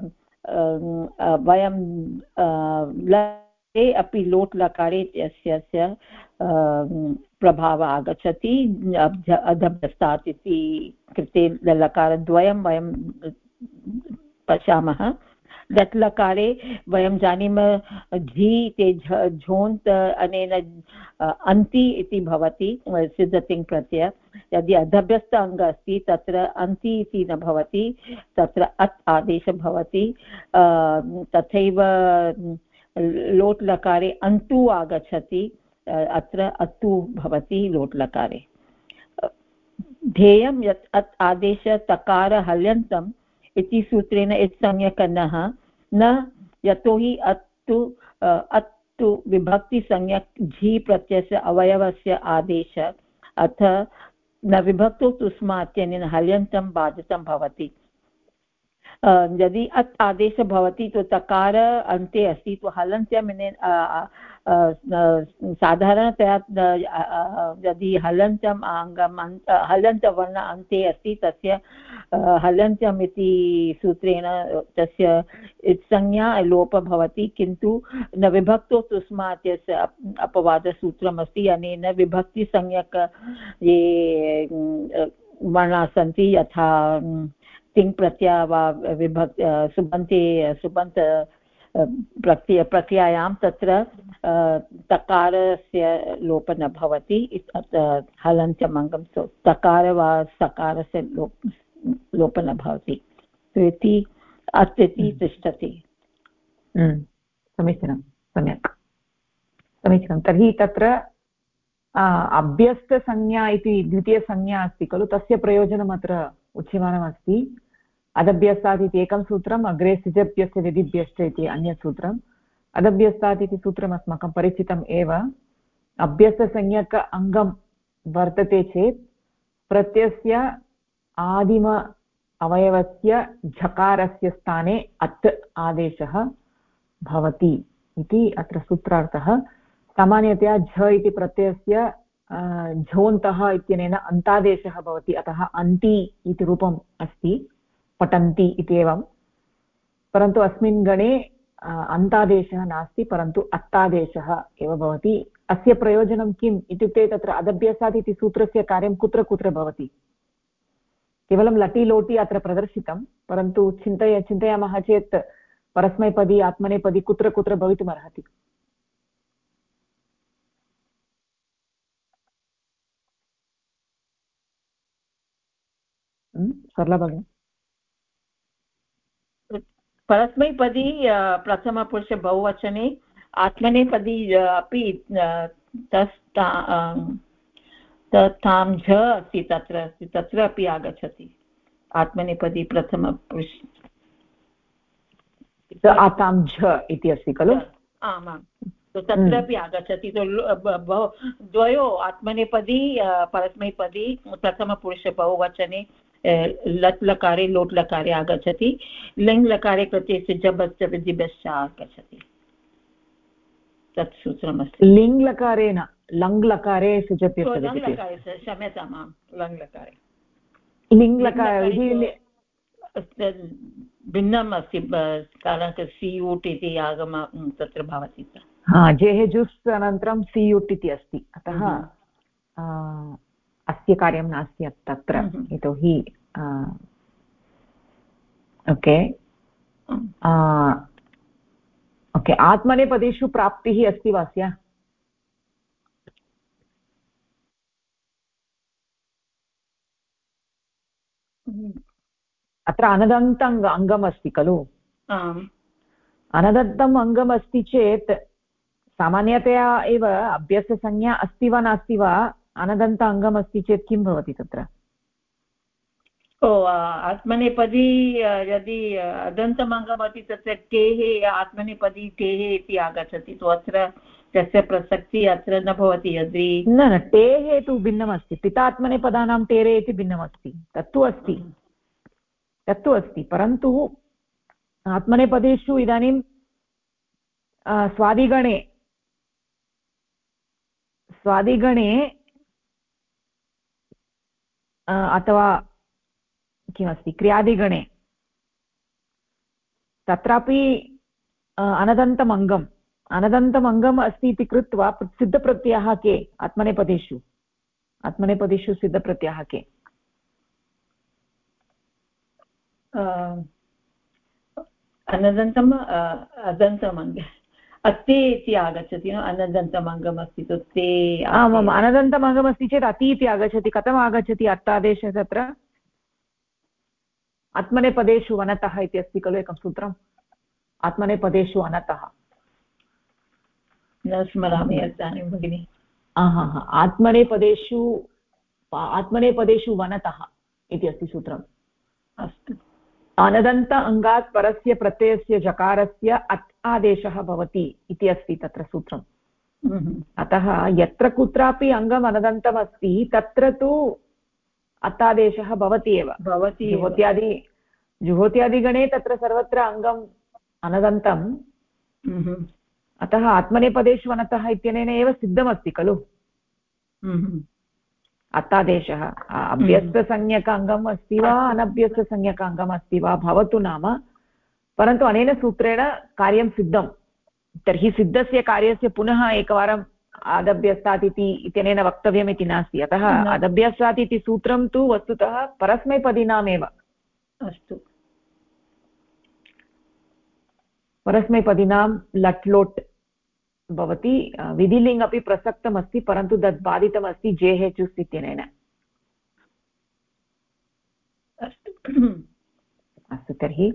वयं लकारे अपि लोट् लकारे इत्यस्य प्रभावः आगच्छति। अधभ्यस्तात् इति कृते लकारद्वयं वयं पश्यामः। दट् लकारे वयं जानीमः झि ते झोन्त् अनेन अन्ति इति भवति सिद्धतिङ् प्रत्यय। यदि अधभ्यस्त अङ्ग अस्ति तत्र अन्ति इति न भवति, तत्र अत् आदेशः भवति। तथैव लोट् लकारे अन्तु आगच्छति, अत्र अत्तु भवति लोट् लकारे। ध्येयं यत् अत् आदेश तकार हल्यन्तम् इति सूत्रेण इत्संज्ञकनः न, यतोहि अत्तु विभक्तिसंज्ञक झि प्रत्ययस्य अवयवस्य आदेश अथ न विभक्तौ तुस्मात्यनेन हल्यन्तं बाधितं भवति। यदि अत् आदेशः भवति तो तकार अन्ते अस्ति, तो हलन्त्यं साधारणतया यदि हलन्त्यम् अङ्गम् हलन्तवर्ण अन्ते अस्ति तस्य हलन्त्यम् इति सूत्रेण तस्य संज्ञा लोपः भवति, किन्तु न विभक्तो तस्मात् यस्य अपवादसूत्रमस्ति। अनेन विभक्तिसंज्ञक ये वर्णाः सन्ति यथा तिङ् प्रत्यय वा विभक्ति सुबन्त प्रक्रियायां तत्र तकारस्य लोपः न भवति, हलन्त्यमङ्गं तकार वा सकारस्य लोपः न भवति। इति अस्ति तिष्ठति। समीचीनं, सम्यक् समीचीनं। तर्हि तत्र अभ्यस्तसंज्ञा इति द्वितीयसंज्ञा अस्ति खलु, तस्य प्रयोजनम् अत्र उच्यमानमस्ति। अदभ्यस्तात् इति एकं सूत्रम्, अग्रे सिजभ्यस्य विधिभ्यश्च इति अन्यत् सूत्रम्। अदभ्यस्तात् इति सूत्रम् अस्माकं परिचितम् एव। अभ्यस्तसंज्ञक अङ्गं वर्तते चेत् प्रत्ययस्य आदिम अवयवस्य झकारस्य स्थाने अत् आदेशः भवति इति अत्र सूत्रार्थः। सामान्यतया झ इति प्रत्ययस्य झोन्तः इत्यनेन अन्तादेशः भवति, अतः अन्ति इति रूपम् अस्ति, पठन्ति इत्येवं। परन्तु अस्मिन् गणे अन्तादेशः नास्ति, परन्तु अत्तादेशः एव भवति। अस्य प्रयोजनं किम् इत्युक्ते तत्र अदभ्यस्तात् इति सूत्रस्य कार्यं कुत्र कुत्र भवति। केवलं लटि लोटि अत्र प्रदर्शितं, परन्तु चिन्तयामः चेत् परस्मैपदी आत्मनेपदी कुत्र कुत्र भवितुमर्हति। सरला भगिनी। परस्मैपदी प्रथमपुरुष बहुवचने, आत्मनेपदी अपि तां झ अस्ति तत्र अपि आगच्छति। आत्मनेपदी प्रथमपुरुष आतां झ इति अस्ति खलु। आमां, तत्रापि आगच्छति। द्वयोः आत्मनेपदी परस्मैपदी प्रथमपुरुष बहुवचने लट् लकारे लोट् लकारे आगच्छति, लिङ् लकारे कृते सिजभश्च विधिभश्च आगच्छति। तत् सूत्रमस्ति। लिङ् लकारेण लङ् लकारे क्षम्यतां, लङ् लकारे लिङ् लकारे भिन्नम् अस्ति, कारणं सियुट् इति आगम तत्र भवति। जेः जुस् अनन्तरं सियुट् इति अस्ति, अतः अस्य कार्यं नास्ति तत्र, यतोहि ओके ओके। आत्मनेपदेषु प्राप्तिः अस्ति वा अस्य? अत्र अनदन्त अङ्गम् अस्ति खलु, अनदन्तम् अङ्गम् अस्ति चेत् सामान्यतया एव अभ्यस्तसंज्ञा अस्ति वा नास्ति वा अनदन्त अङ्गम् अस्ति चेत् किं भवति तत्र आत्मनेपदी यदि अदन्तमङ्गम् अस्ति तत्र टेः आत्मनेपदी टेः इति आगच्छति तु अत्र तस्य प्रसक्तिः अत्र न भवति यदि न टेः तु भिन्नमस्ति पितात्मनेपदानां टेरे इति भिन्नमस्ति तत्तु अस्ति परन्तु आत्मनेपदेषु इदानीं स्वादिगणे अथवा किमस्ति क्रियादिगणे तत्रापि अनदन्तमङ्गम् अस्ति इति कृत्वा सिद्धप्रत्ययाः के आत्मनेपदेषु सिद्धप्रत्ययाः के अदन्तमङ्ग अस्ति इति आगच्छति अनदन्तमङ्गम् अस्ति ते आमाम् अनदन्तमङ्गमस्ति चेत् अति इति आगच्छति कथम् आगच्छति अर्थादेशः तत्र आत्मनेपदेषु वनतः इति अस्ति खलु एकं सूत्रम् आत्मनेपदेषु अनतः न स्मरामि इदानीं भगिनि आत्मनेपदेषु वनतः इति अस्ति सूत्रम् अस्तु अनदन्त अङ्गात् परस्य प्रत्ययस्य जकारस्य अत् आदेशः भवति इति अस्ति तत्र सूत्रम् अतः यत्र कुत्रापि अङ्गम् अनदन्तम् अस्ति तत्र तु अत्तादेशः भवति एव जुहोत्यादिगणे तत्र सर्वत्र अङ्गम् अनदन्तम् अतः आत्मनेपदेषु वनतः इत्यनेन एव सिद्धमस्ति खलु अत्तादेशः अभ्यस्तसंज्ञकाङ्गम् अस्ति वा अनभ्यस्तसंज्ञकाङ्गम् अस्ति वा भवतु नाम परन्तु अनेन सूत्रेण कार्यं सिद्धं तर्हि सिद्धस्य कार्यस्य पुनः एकवारम् अदभ्यस्तात् इत्यनेन वक्तव्यम् इति नास्ति अतः अदभ्यस्तात् इति सूत्रं तु वस्तुतः परस्मैपदीनामेव अस्तु परस्मैपदीनां लट् लोट् भवति विधिलिङ्ग् अपि प्रसक्तमस्ति परन्तु तद् बाधितमस्ति जेः चुस् इत्यनेन अस्तु तर्हि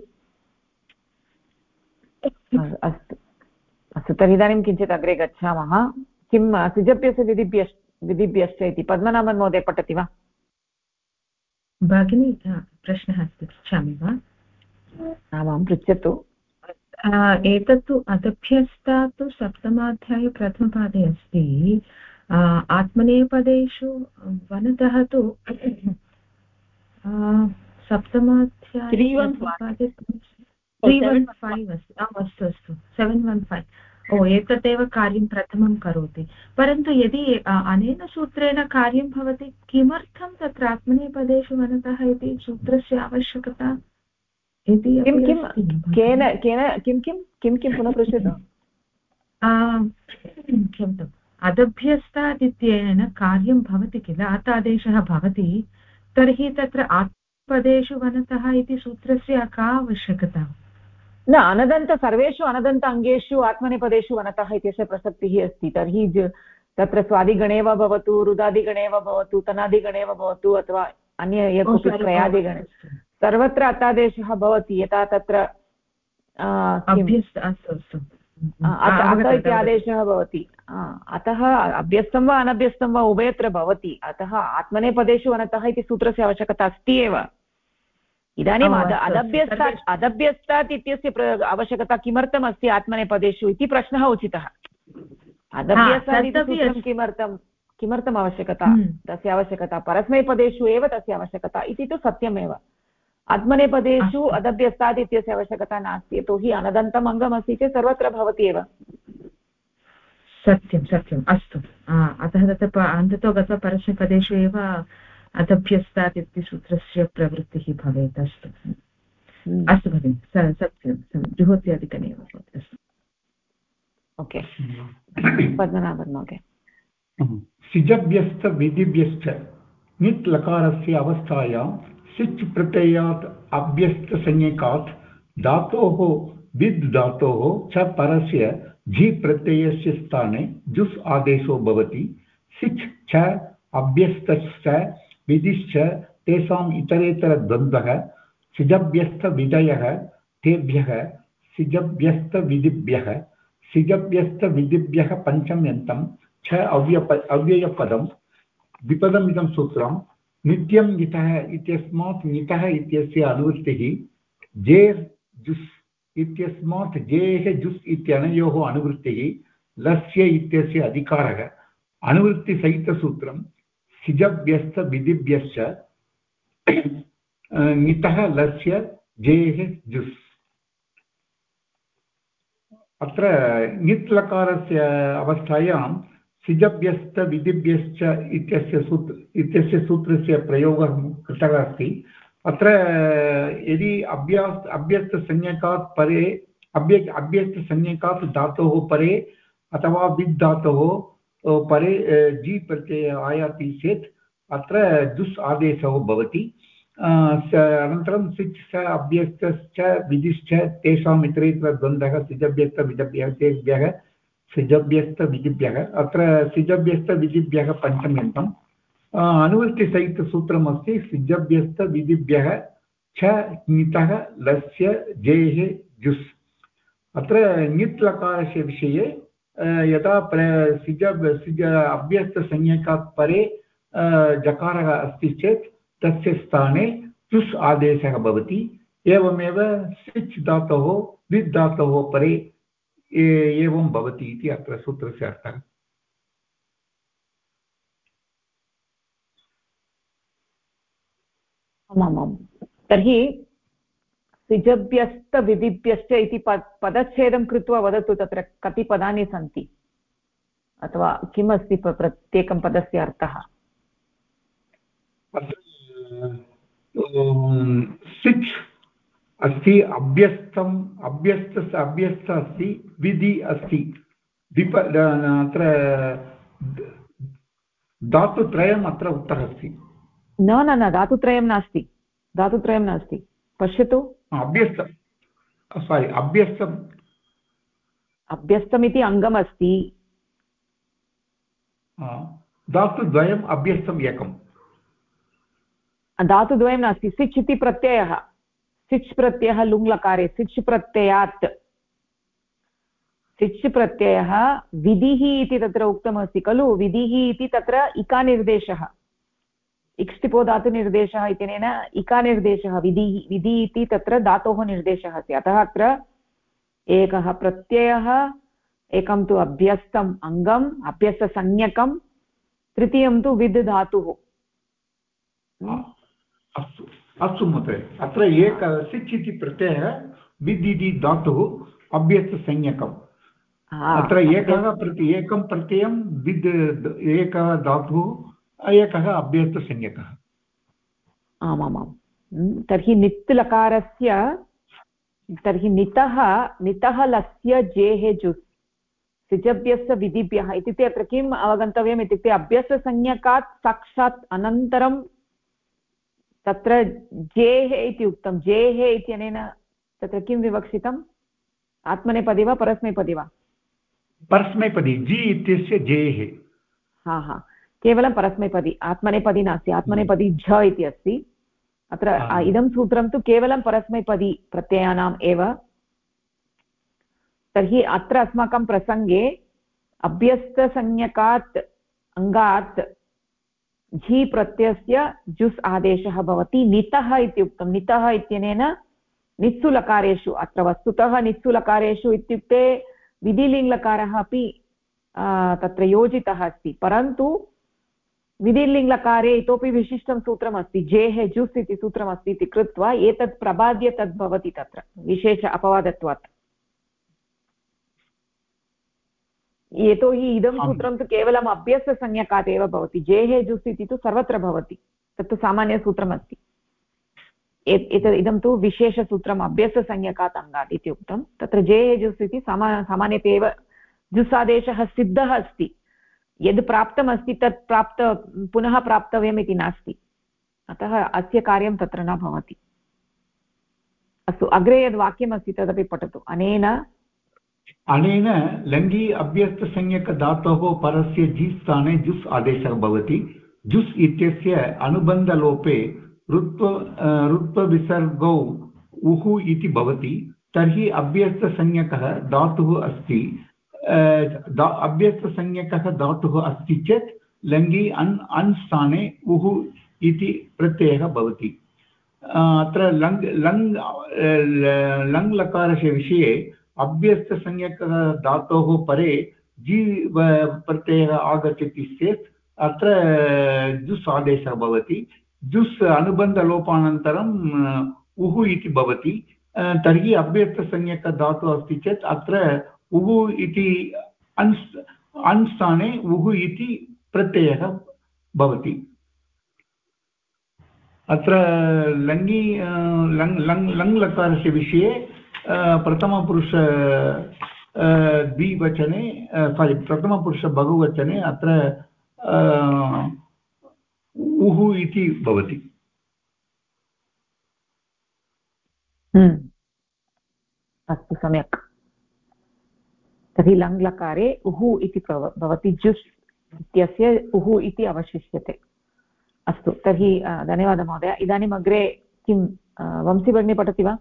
अस्तु तर्हि इदानीं किञ्चित् अग्रे गच्छामः किं सिजप्यस्य विधिभ्यश्च इति पद्मनाभन् महोदय पठति वा भगिनी प्रश्नः अस्ति पृच्छामि वा आमां पृच्छतु एतत्तु अदभ्यस्ता तु सप्तमाध्याये प्रथमपादे अस्ति आत्मनेपदेषु वनतः तु सप्तमाध्याये 315 अस्ति अस्तु 715 एतदेव कार्यं प्रथमं करोति परन्तु यदि अनेन सूत्रेण कार्यं भवति किमर्थं तत्र आत्मनेपदेषु वनतः इति सूत्रस्य आवश्यकता किं पुनः पृच्छतु क्षम्यताम् अदभ्यस्तादित्येन कार्यं भवति किल अतादेशः भवति तर्हि तत्र आत्मनेपदेषु वनतः इति सूत्रस्य का आवश्यकता न अनदन्त सर्वेषु अनदन्त अङ्गेषु आत्मनेपदेषु वनतः इत्यस्य प्रसक्तिः अस्ति तर्हि तत्र स्वादिगणे वा भवतु रुदादिगणे वा भवतु तनादिगणे वा भवतु अथवा अन्य यः कोऽपि क्रयादिगणे सर्वत्र अतादेशः भवति यथा तत्र अत इति आदेशः भवति अतः अभ्यस्तं वा अनभ्यस्तं वा उभयत्र भवति अतः आत्मनेपदेषु वनतः इति सूत्रस्य आवश्यकता अस्ति एव इदानीम् अदभ्यस्तात् इत्यस्य आवश्यकता किमर्थमस्ति आत्मनेपदेषु इति प्रश्नः उचितः अदभ्यस्तात् इति सूत्रं किमर्थम् आवश्यकता तस्य आवश्यकता परस्मैपदेषु एव तस्य आवश्यकता इति तु सत्यमेव आत्मनेपदेषु अदभ्यस्तात् इत्यस्य आवश्यकता नास्ति यतोहि अनदन्तम् अङ्गमस्ति चेत् सर्वत्र भवति एव सत्यम् अस्तु अतः तत्र अन्ततो गत्वा परस्मैपदेषु एव अदभ्यस्तात् इति सूत्रस्य प्रवृत्तिः भवेत् अस्तु भगिनि सत्यं जुहोत्यादिगणेव भवति अस्तु ओके पद्मनाभन् महोदय सिजभ्यस्तविधिभ्यश्च नित् लकारस्य अवस्थायां सिच् प्रत्ययात् अभ्यस्तसंज्ञकात् धातोः विद् धातोः च परस्य झि प्रत्ययस्य स्थाने जुस् आदेशो भवति सिच् च अभ्यस्तश्च विधिश्च तेषाम् इतरेतरद्वन्द्वः सिजभ्यस्तविधयः तेभ्यः सिजभ्यस्तविधिभ्यः सिजभ्यस्तविधिभ्यः पञ्चम्यन्तं च अव्ययपदं द्विपदमिदं सूत्रं नित्यं ङितः इत्यस्मात् ङितः इत्यस्य अनुवृत्तिः जेर् जुस् इत्यस्मात् जेः जुस् इत्यनयोः अनुवृत्तिः लस्य इत्यस्य अधिकारः अनुवृत्तिसहितसूत्रं सिजभ्यस्तविधिभ्यश्च ङितः लस्य जेः जुस् अत्र ङित् लकारस्य अवस्थायां सिजभ्यस्तविधिभ्यश्च इत्यस्य सूत्रस्य प्रयोगः कृतः अस्ति अत्र यदि अभ्यस्तसंज्ञकात् परे अभ्यस्तसंज्ञकात् धातोः परे अथवा विद् धातोः परे जी प्रत्ययः आयाति चेत् अत्र जुस् आदेशः भवति अनन्तरं सिच् स अभ्यस्तश्च विधिश्च तेषाम् इतरेतर द्वन्द्वः सिजभ्यस्तविधिभ्यः सिजभ्यस्तविधिभ्यः अत्र सिजभ्यस्तविधिभ्यः पञ्चम्यन्तम् अनुवृत्तिसहितसूत्रमस्ति सिजभ्यस्तविधिभ्यः च ङितः लस्य जेः जुस् अत्र ङित् लकारस्य विषये यदा सिज अभ्यस्तसंज्ञकात् परे जकारः अस्ति चेत् तस्य स्थाने जुस् आदेशः भवति एवमेव सिच् धातोः विद् धातोः परे एवं भवति इति अत्र सूत्रस्य अर्थः आमामां तर्हि सिजभ्यस्तविधिभ्यश्च इति पदच्छेदं कृत्वा वदतु तत्र कति पदानि सन्ति अथवा किमस्ति प्रत्येकं पदस्य अर्थः सिच् अस्ति अभ्यस्त अस्ति विधि अस्ति अत्र धातुत्रयम् अत्र उक्तः अस्ति न न न धातुत्रयं नास्ति पश्यतु अभ्यस्तमिति अङ्गमस्ति धातुद्वयम् अभ्यस्तम् एकम् धातुद्वयं नास्ति सिच् इति प्रत्ययः सिच् प्रत्ययः लुङ्लकारे सिच् प्रत्ययः विधिः इति तत्र उक्तमस्ति खलु विधिः इति तत्र इकानिर्देशः इक्ष्टिपो धातुनिर्देशः इत्यनेन इकानिर्देशः विधि इति तत्र धातोः निर्देशः अस्ति अतः अत्र एकः प्रत्ययः एकं तु अभ्यस्तम् अङ्गम् अभ्यस्तसंज्ञकं तृतीयं तु विद् धातुः अस्तु महोदय अत्र सिच् इति प्रत्ययः विद् इति धातुः अभ्यस्तसंज्ञकम् अत्र एकं प्रत्ययं विद् एकः धातुः एकः अभ्यस्तसंज्ञकः आमामां तर्हि नित् लकारस्य तर्हि नितः लस्य जेः जुस् सिजभ्यस्तविधिभ्यः इत्युक्ते अत्र किम् अवगन्तव्यम् इत्युक्ते अभ्यस्तसंज्ञकात् साक्षात् अनन्तरं तत्र जेः इति उक्तं जेः इत्यनेन तत्र किं विवक्षितम् आत्मनेपदी वा परस्मैपदी वा परस्मैपदी जी इत्यस्य जेः हा केवलं परस्मैपदी आत्मनेपदी नास्ति आत्मनेपदी झ इति अस्ति अत्र इदं सूत्रं तु केवलं परस्मैपदी प्रत्ययानाम् एव तर्हि अत्र अस्माकं प्रसङ्गे अभ्यस्तसंज्ञकात् अङ्गात् झि प्रत्ययस्य जुस् आदेशः भवति नितः इत्युक्तं नितः इत्यनेन नित्सुलकारेषु अत्र वस्तुतः नित्सुलकारेषु इत्युक्ते विधिलिङ्लकारः अपि तत्र योजितः अस्ति परन्तु विधिलिङ्लकारे इतोपि विशिष्टं सूत्रमस्ति जेः जुस् इति सूत्रमस्ति इति कृत्वा एतत् प्रबाद्य तद् भवति तत्र विशेष अपवादत्वात् यतोहि इदं सूत्रं तु केवलम् अभ्यस्तसंज्ञकात् एव भवति जेः जुस् इति तु सर्वत्र भवति तत्तु सामान्यसूत्रमस्ति इदं तु विशेषसूत्रम् अभ्यस्तसंज्ञकात् अङ्गात् इति उक्तं तत्र जेः जुस् इति सामान्यतया एव जुस्सादेशः सिद्धः अस्ति यद् प्राप्तमस्ति तत् पुनः प्राप्तव्यम् इति नास्ति अतः अस्य कार्यं तत्र न भवति अस्तु अग्रे यद् वाक्यमस्ति तदपि पठतु अनेन लङ्घि अभ्यस्तसंज्ञकधातोः परस्य जि स्थाने जुस् आदेशः भवति जुस् इत्यस्य अनुबन्धलोपे ऋत्वविसर्गौ उः इति भवति तर्हि अभ्यस्तसंज्ञकः धातुः अस्ति अभ्यस्तसंज्ञकः धातुः अस्ति चेत् लङ्गि अन् स्थाने उः इति प्रत्ययः भवति अत्र लङ् लकारस्य विषये अभ्यस्तसंज्ञकः धातोः परे जी प्रत्ययः आगच्छति चेत् अत्र जुस् आदेशः भवति जुस् अनुबन्धलोपानन्तरम् उः इति भवति तर्हि अभ्यस्तसंज्ञकधातुः अस्ति चेत् अत्र उः इति अन् स्थाने उः इति प्रत्ययः भवति अत्र लङ्गि लङ् लकारस्य विषये प्रथमपुरुष द्विवचने प्रथमपुरुष बहुवचने अत्र उः इति भवति अस्तु सम्यक् तर्हि लङ् लकारे उः इति भवति जुस् इत्यस्य उः इति अवशिष्यते अस्तु तर्हि धन्यवादः महोदय इदानीम् अग्रे किं वंशी भगिनी पठति वा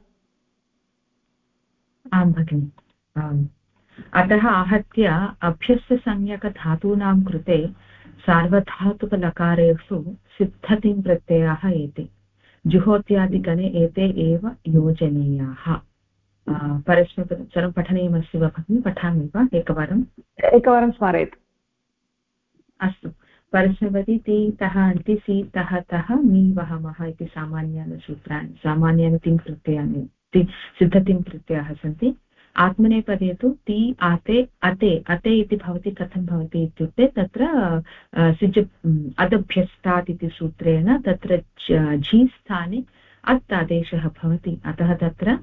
आं भगिनि अतः आहत्य अभ्यस्तसंज्ञकधातूनां कृते सार्वधातुकलकारेषु सिद्धतिं प्रत्ययाः एते जुहोत्यादिगणे एते एव योजनीयाः परस्मैपदं सर्वं पठनीयमस्ति वा भगिनि पठामि वा एकवारं स्मारयतु अस्तु परस्मैपदी ति तः अन्ति सि तः तः मी वहमः इति सामान्यानि सूत्राणि सामान्यानि तिङ् प्रत्ययानि सिद्धतिं प्रत्ययाः सन्ति आत्मनेपदे तु ति आते अते अते इति भवति कथं भवति इत्युक्ते तत्र सिज अदभ्यस्तात् इति सूत्रेण तत्र झि स्थाने अत् आदेशः भवति अतः तत्र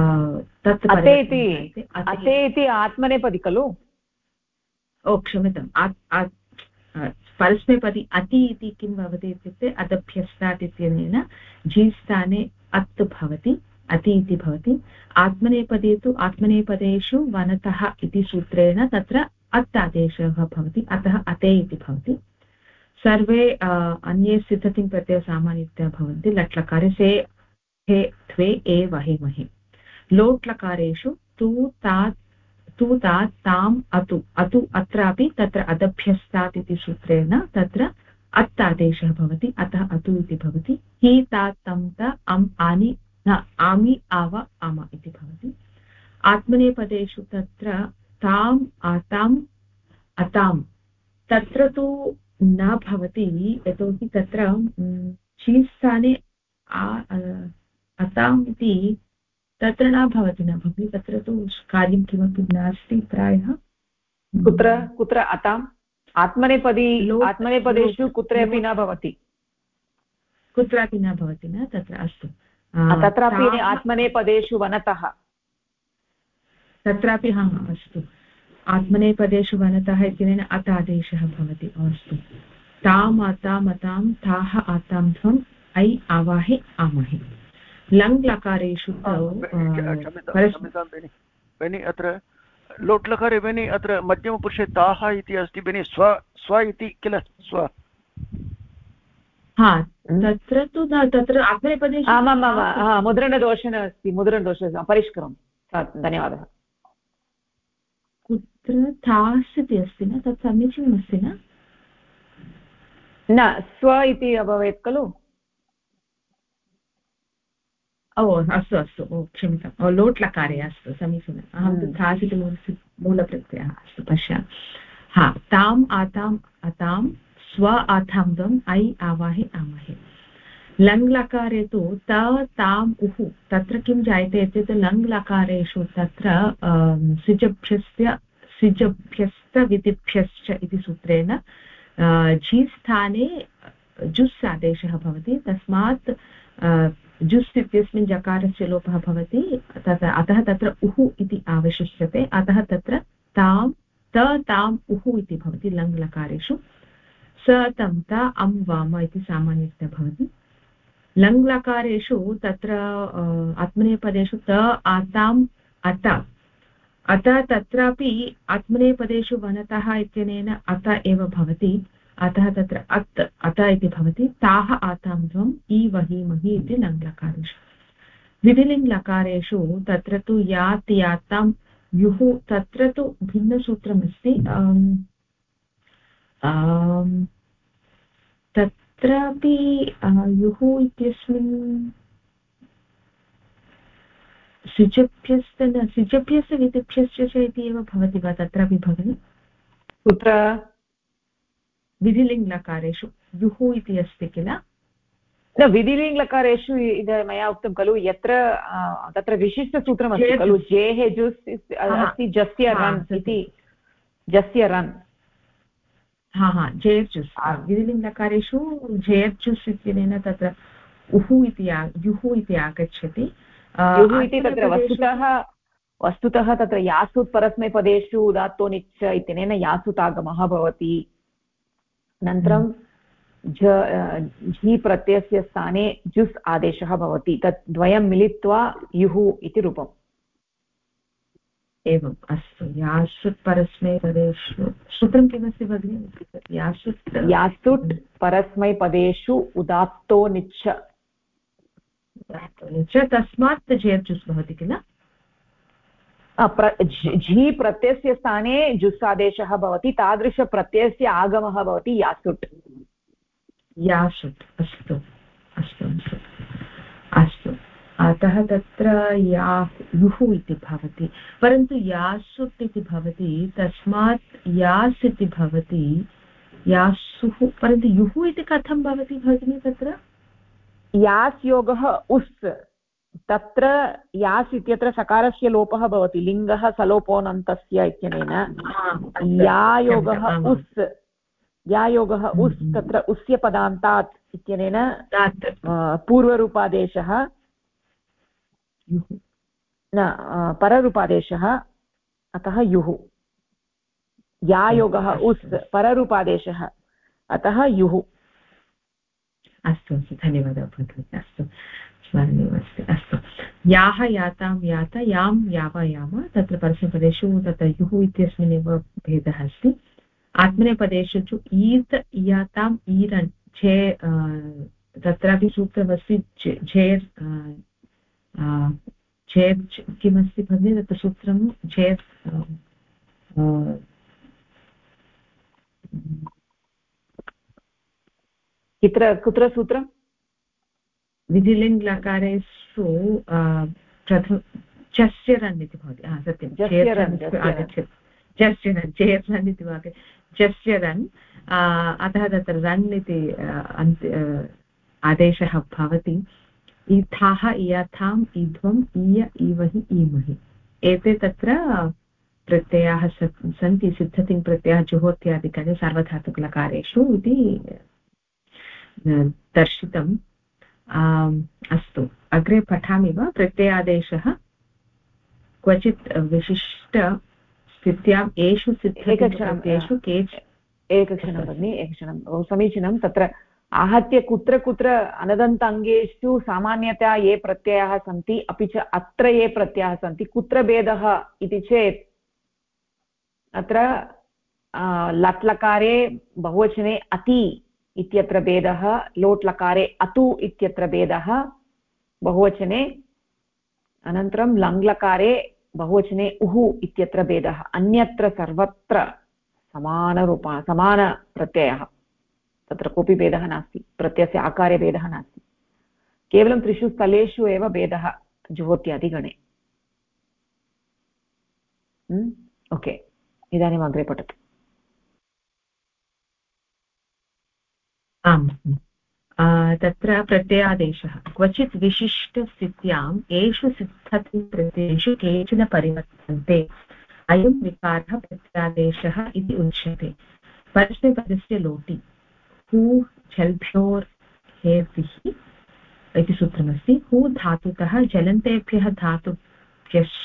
अते इति आत्मनेपदी खलु ओ क्षम्यताम् परस्मैपदी अति इति किं भवति इत्युक्ते अदभ्यस्तात् इत्यनेन झि स्थाने अत् भवति अति इति भवति आत्मनेपदे तु आत्मनेपदेषु वनतः इति सूत्रेण तत्र अत् आदेशः भवति अतः अते इति भवति सर्वे अन्ये सिद्धतिं प्रत्यय सामान्यतया भवन्ति लट्लकारे से हे त्वे ए वहे महे लोट्लकारेषु तु तात् ताम् अतु अतु अत्रापि तत्र अदभ्यस्तात् इति सूत्रेण तत्र अत् आदेशः भवति अतः अतु इति भवति हि तात् तं त अम् आनि आमि आव आम इति भवति आत्मनेपदेषु तत्र ताम् आताम् अताम् तत्र तु न भवति यतोहि तत्र छि स्थाने अताम् इति तत्र न भवति न भवति तत्र तु कार्यं किमपि नास्ति प्रायः कुत्र अताम् आत्मनेपदेषु कुत्रापि न भवति कुत्रापि न भवति न तत्र अस्तु तत्रापि आत्मनेपदेषु वनतः तत्रापि हा अस्तु आत्मनेपदेषु वनतः इत्यनेन अत् आदेशः भवति अस्तु ताम् आताम् अतां ताः आतां त्वम् ऐ आवाहे आमहे लङ् लकारेषु बेनि अत्र लोट्लकारे बेनि अत्र मध्यमपुरुषे ताः इति अस्ति बेनि स्व इति किल स्व हा तत्र तु तत्र आत्मनेपदेषु आमां मुद्रणदोषः अस्ति मुद्रणदोषः परिष्करोमि धन्यवादः कुत्र थास् इति अस्ति न तत् समीचीनमस्ति न स्व इति अभवेत् खलु ओ अस्तु अस्तु ओ क्षम्यताम् लोट् लकारे अस्तु समीचीनम् अहं तु थास् इति मूलप्रत्ययः अस्तु पश्यामि हा ताम् आताम् अतां स्व आतां त्वम् ऐ आवाहे आमहे लङ् लकारे तु ताम् उः तत्र किं जायते इत्युक्ते लङ् लकारेषु तत्र सिजभ्यस्त विधिभ्यश्च इति सूत्रेण झि स्थाने जुस् आदेशः भवति तस्मात् जुस् इत्यस्मिन् जकारस्य लोपः भवति अतः तत्र उः इति आवशिष्यते अतः तत्र ताम् उः इति भवति लङ् लकारेषु स तं ता अं वाम इति सामान्यतया भवति लङ् लकारेषु तत्र आत्मनेपदेषु आताम् अत तत्रापि आत्मनेपदेषु वनतः इत्यनेन अत एव भवति अतः तत्र अत इति भवति ताः आतां त्वम् इ वहि महि इति लङ् लकारेषु विधिलिङ्लकारेषु तत्र तु यात् यातां युः तत्र तु भिन्नसूत्रमस्ति तत्रापि युः इत्यस्मिन् सिजभ्यस्त न सिजभ्यस्य विधिभ्यश्च च इति एव भवति वा तत्रापि भगिनि कुत्र विधिलिङ्लकारेषु युः इति अस्ति किल न विधिलिङ्लकारेषु मया उक्तं खलु यत्र तत्र विशिष्टसूत्रमस्ति खलु जेः जुस् अस्ति जस्य रन् इति जस्य रन् जेर्जुस् विधिलिङ्लकारेषु जेर्जुस् इत्यनेन तत्र युः इति आगच्छति युः इति तत्र वस्तुतः तत्र यासुत् परस्मैपदेषु उदात्तो निच् इत्यनेन यासुत् आगमः भवति अनन्तरं झि प्रत्ययस्य स्थाने जुस् आदेशः भवति तत् द्वयं मिलित्वा युः इति रूपम् एवम् अस्तु यासुत् परस्मैपदेषु सूत्रं किमस्ति भगिनि यासुत् परस्मैपदेषु उदात्तो निच् तस्मात् जेर्जुस् भवति किल झि प्रत्ययस्य स्थाने जुस् आदेशः भवति तादृशप्रत्ययस्य आगमः भवति यासुट् अस्तु अस्तु अस्तु अतः तत्र युः इति भवति परन्तु यासुट् इति भवति तस्मात् यास् इति भवति यासुः परन्तु युः इति कथं भवति भगिनि तत्र यास् योगः उस् तत्र यास् इत्यत्र सकारस्य लोपः भवति लिङ्गः सलोपोऽनन्तस्य इत्यनेन यायोगः उस् तत्र उस्य पदान्तात् इत्यनेन पूर्वरूपादेशः न पररूपादेशः अतः युः यायोगः उस् पररूपादेशः अतः युः अस्तु धन्यवादः भगिनि अस्तु स्मरणीयमस्ति अस्तु याः यातां यात यां याव याम तत्र परस्मैपदेषु तत्र युः इत्यस्मिन्नेव भेदः अस्ति आत्मनेपदेषु तु ईत् याताम् ईरन् झे तत्रापि सूत्रमस्ति झेर् किमस्ति भगिनि तत्र सूत्रं झेर् कुत्र सूत्रं विधिलिङ्लकारेषु प्रथम जस्य रन् इति भवति सत्यं आगच्छति जस्य रन् इति वाक्ये जस्य रन् अतः तत्र रन् इति आदेशः भवति इथाः इयथाम् इध्वम् इय इवहि ईमहि एते तत्र प्रत्ययाः सन्ति सिद्धतिङ् प्रत्ययः जुहोत्यादिकानि सार्वधातुकलकारेषु इति दर्शितम् अस्तु अग्रे पठामि वा प्रत्ययादेशः क्वचित् विशिष्टस्थित्याम् एषु सिद्धतेषु एकक्षणं भगिनि एकक्षणं बहु समीचीनं तत्र आहत्य कुत्र कुत्र अनदन्त अङ्गेषु सामान्यतया ये प्रत्ययाः सन्ति अपि च अत्र ये प्रत्ययाः सन्ति कुत्र भेदः इति चेत् अत्र लट् लकारे बहुवचने अति इत्यत्र भेदः लोट् लकारे अतु इत्यत्र भेदः बहुवचने अनन्तरं लङ् लकारे बहुवचने उः इत्यत्र भेदः अन्यत्र सर्वत्र समानप्रत्ययः तत्र कोऽपि भेदः नास्ति प्रत्ययस्य आकारे भेदः नास्ति केवलं त्रिषु स्थलेषु एव भेदः जुहोत्यादिगणे ओके इदानीम् अग्रे पठतु आम् तत्र प्रत्ययादेशः क्वचित् विशिष्टस्थित्याम् एषु सिद्धति प्रत्ययेषु केचन परिवर्तन्ते अयं विकारः प्रत्यादेशः इति उच्यते परस्मैपदस्य लोटि हू झल्भ्योर् हेर्भिः इति सूत्रमस्ति हू धातुतः जलन्तेभ्यः धातुभ्यश्च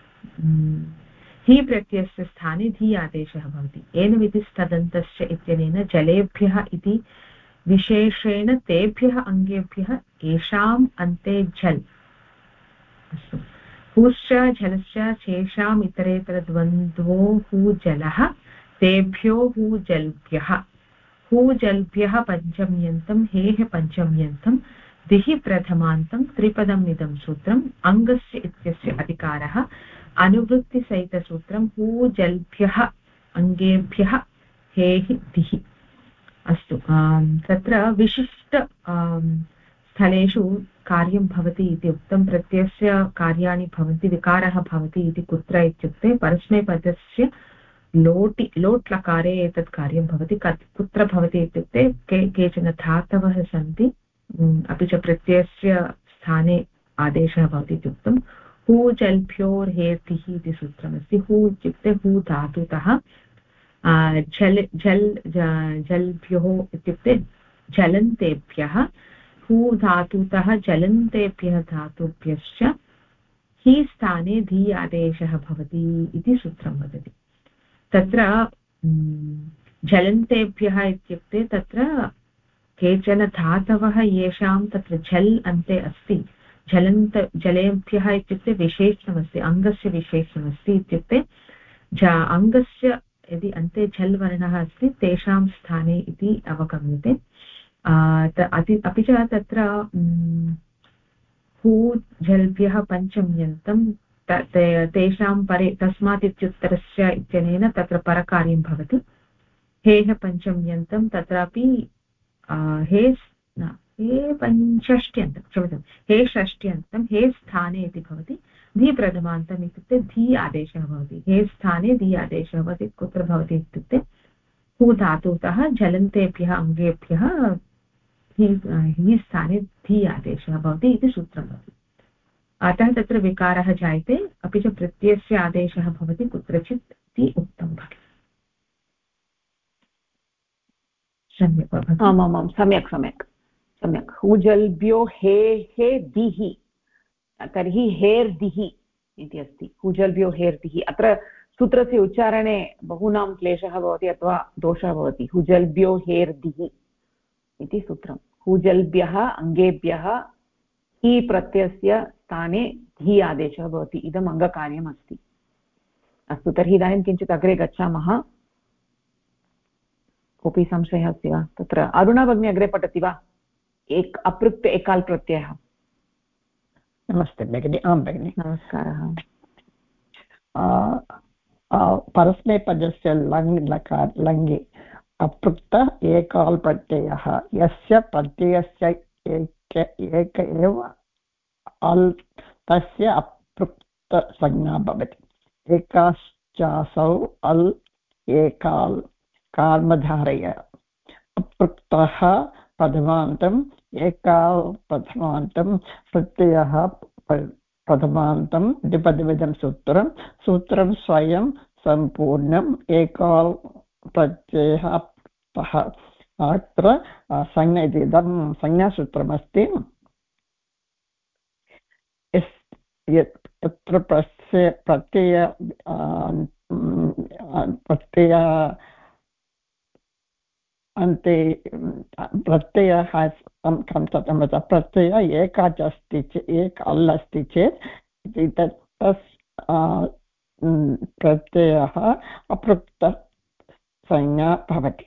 हि प्रत्ययस्य स्थाने धी आदेशः भवति येन विधिस्तदन्तस्य इत्यनेन जलेभ्यः इति विशेषेण तेभ्यः अङ्गेभ्यः येषाम् अन्ते झल् अस्तु हूश्च झलश्च शेषाम् इतरेतरद्वन्द्वो हू जलः तेभ्यो हू जल्भ्यः पञ्चम्यन्तं हेः पञ्चम्यन्तं दिहि प्रथमान्तं त्रिपदम् इदं सूत्रम् अङ्गस्य इत्यस्य अधिकारः अनुवृत्तिसहितसूत्रं हूजल्भ्यः अङ्गेभ्यः हेः दिहि अस्तु तत्र विशिष्ट स्थलेषु कार्यं भवति इति उक्तं प्रत्ययस्य कार्याणि भवन्ति विकारः भवति इति कुत्र इत्युक्ते परस्मैपदस्य लोट् लकारे एतत् कार्यं भवति कुत्र भवति इत्युक्ते केचन धातवः सन्ति अपि च प्रत्ययस्य स्थाने आदेशः भवति इत्युक्तं हू जल्भ्योर्हेतिः इति सूत्रमस्ति हू इत्युक्ते हू धातुतः जल्भ्योः इत्युक्ते जलन्तेभ्यः हू धातुतः जलन्तेभ्यः धातुभ्यश्च हि स्थाने धी आदेशः भवति इति सूत्रं वदति तत्र जलन्तेभ्यः इत्युक्ते तत्र केचन धातवः येषां तत्र झल् अन्ते अस्ति जलेभ्यः इत्युक्ते विशेषणमस्ति अङ्गस्य विशेषणमस्ति इत्युक्ते अङ्गस्य यदि अन्ते झल् वर्णः अस्ति तेषां स्थाने इति अवगम्यते अपि च तत्र हू झल्भ्यः पञ्चम्यन्तं तेषां परे तस्मात् इत्युत्तरस्य इत्यनेन तत्र परकार्यं भवति हेः पञ्चम्यन्तं तत्रापि हे पञ्चष्ट्यन्तं क्षम्यतां हे षष्ट्यन्तं हे स्थाने इति भवति धी प्रथमान्तम् इत्युक्ते धी आदेशः भवति हे स्थाने धी आदेशः भवति कुत्र भवति इत्युक्ते हू धातुतः जलन्तेभ्यः अङ्गेभ्यः हि स्थाने धी आदेशः भवति इति सूत्रं भवति अतः तत्र विकारः जायते अपि च प्रत्ययस्य आदेशः भवति कुत्रचित् इति उक्तं भवति सम्यक् आमामां सम्यक् सम्यक् सम्यक् हुजल्भ्यो हे हे दिहि तर्हि हेर्दिहि इति अस्ति हुजल्भ्यो हेर्दिहि अत्र सूत्रस्य उच्चारणे बहूनां क्लेशः भवति अथवा दोषः भवति हुजल्भ्यो हेर्दिहि इति सूत्रं हुजल्भ्यः अङ्गेभ्यः हि प्रत्ययस्य स्थाने धी आदेशः भवति इदम् अङ्गकार्यम् अस्ति अस्तु तर्हि इदानीं किञ्चित् अग्रे गच्छामः कोऽपि संशयः अस्ति वा तत्र अरुणा भगिनी अग्रे पठति वा अपृक्त एकाल् प्रत्ययः नमस्ते भगिनि आं भगिनि नमस्कारः परस्मैपदस्य लङि अपृक्त एकाल् प्रत्ययः यस्य प्रत्ययस्य एक एव अल् तस्य अपृक्तसंज्ञा भवति एकाश्चासौ अल् एकाल् कर्मधारय अपृक्तः प्रथमान्तम् एकाल् प्रथमान्तं प्रत्ययः प्रथमान्तं द्विपदमिदं सूत्रं स्वयं सम्पूर्णम् एकाल् प्रत्ययः अत्र संज्ञा इति इदं संज्ञासूत्रमस्ति यत्र प्रत्यय अन्ते प्रत्ययः प्रत्यय एकाच् अस्ति चेत् एक अल् अस्ति चेत् प्रत्ययः अपृक्तसंज्ञा भवति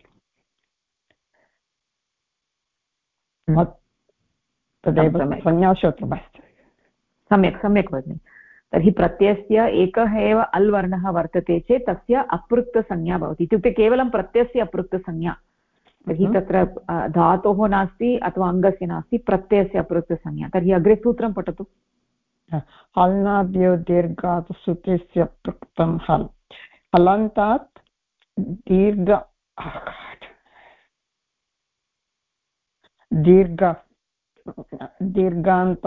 तदेव संज्ञासूत्रमस्ति सम्यक् सम्यक् भगिनि तर्हि प्रत्ययस्य एकः एव अल् वर्णः वर्तते चेत् तस्य अपृक्तसंज्ञा भवति इत्युक्ते केवलं प्रत्ययस्य अपृक्तसंज्ञा तर्हि तत्र धातोः नास्ति अथवा अङ्गस्य नास्ति प्रत्ययस्य अपृक्तसंज्ञा तर्हि अग्रे सूत्रं पठतु हल्नाभ्यो दीर्घात् सुतस्य पृक्तं हल् हलन्तात् दीर्घान्त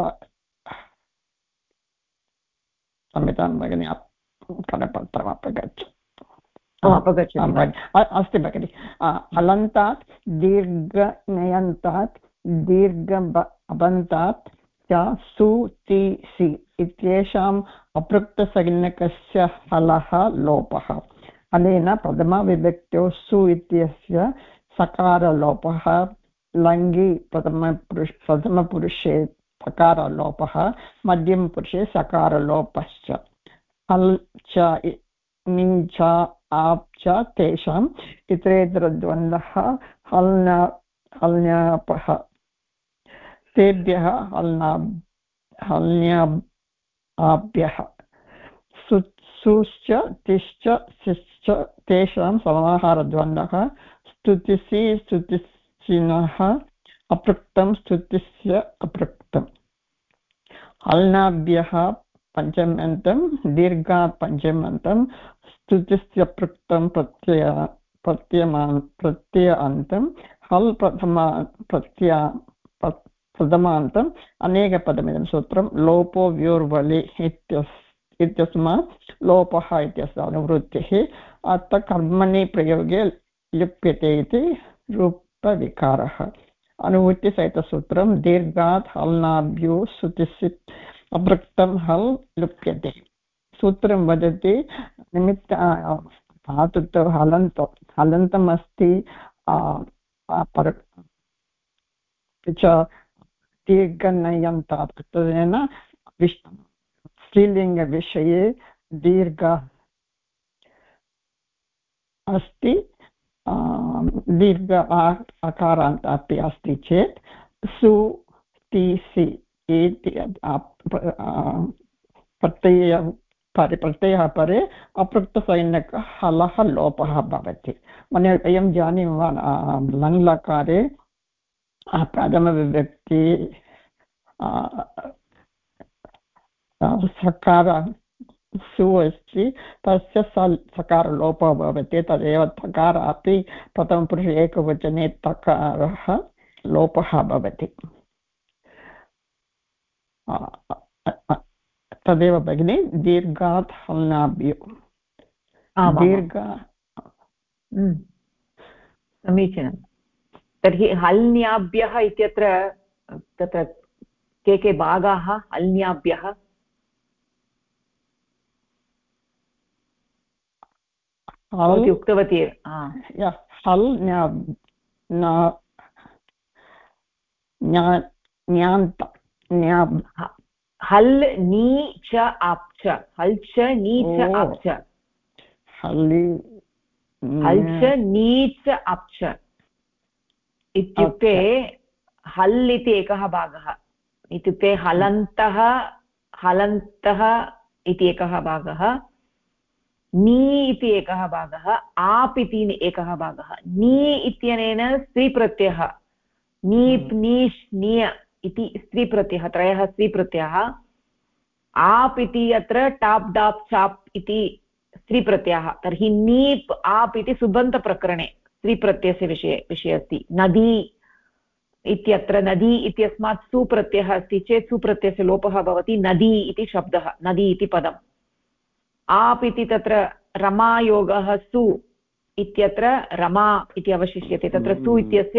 क्षम्यतां भगिनि करपत्रम् अस्ति भगिनि हलन्तात् दीर्घनयन्तात् दीर्घबन्तात् च सु ति सि इत्येषाम् अपृक्तसंज्ञकस्य हलः लोपः अनेन प्रथमाविभक्त्योः सु इत्यस्य सकारलोपः लङि प्रथमपुरुषे सकारलोपः मध्यमपुरुषे सकारलोपश्च हल् च नि च आप् च तेषाम् इतरेतरद्वन्द्वः हल्न्यापः तेभ्यः हल्न्याभ्यः सुश्च तिश्च शिश्च तेषां समाहारद्वन्द्वः स्तुतिसि स्तुतिसिनः अपृक्तं स्तुतिस्य अपृक्तम् हल्नाभ्यः पञ्चम्यन्तं दीर्घात् पञ्चम्यन्तं स्तुतिस्य पृक्तं प्रत्ययान्तं हल् प्रथमान्तम् अनेकपदमिदं सूत्रं लोपो व्योर्वलि इत्यस्मात् लोपः इत्यस्य अनुवृत्तिः अत्र कर्मणि प्रयोगे लिप्यते इति रूपविकारः अनुवृत्तिसहितसूत्रं दीर्घात् हल्नाभ्यो सुतिसित् अपृक्तं हल् लुप्यते सूत्रं वदति निमित्त धातुत्व हलन्तम् अस्ति दीर्घनयन्तात् स्त्रीलिङ्गविषये दीर्घ अस्ति दीर्घ अकारान्त अपि अस्ति चेत् सु ति सि प्रत्ययः परे अपृक्तसैनिकः हलः लोपः भवति वयं जानीमः लङ्लकारे प्रथमविभक्ति सकार सु अस्ति तस्य सकारलोपः भवति तदेव तकार अपि प्रथमपुरुषे एकवचने तकारः लोपः भवति तदेव भगिनी दीर्घात् हल्नाभ्यो दीर्घ समीचीनं तर्हि हल्न्याभ्यः इत्यत्र तत्र के भागाः हल्न्याभ्यः भवती उक्तवती हल् हल् नी च आप् च हल् च नी च आप् च हल् च नी च आप् च इत्युक्ते हल् इति एकः भागः इत्युक्ते हलन्तः इति एकः भागः नी इति एकः भागः आप् इति एकः भागः नी इत्यनेन स्त्रीप्रत्ययः नीप् नीश् निय इति स्त्रीप्रत्ययः त्रयः स्त्रीप्रत्ययः आप् इति अत्र टाप् डाप् चाप् इति स्त्रीप्रत्ययः तर्हि नीप् आप् इति सुबन्तप्रकरणे स्त्रीप्रत्ययस्य विषये अस्ति नदी इत्यत्र नदी इत्यस्मात् सुप्रत्ययः अस्ति चेत् सुप्रत्ययस्य लोपः भवति नदी इति शब्दः नदी इति पदम् आप् इति तत्र रमायोगः सु इत्यत्र रमा इति अवशिष्यते तत्र सु इत्यस्य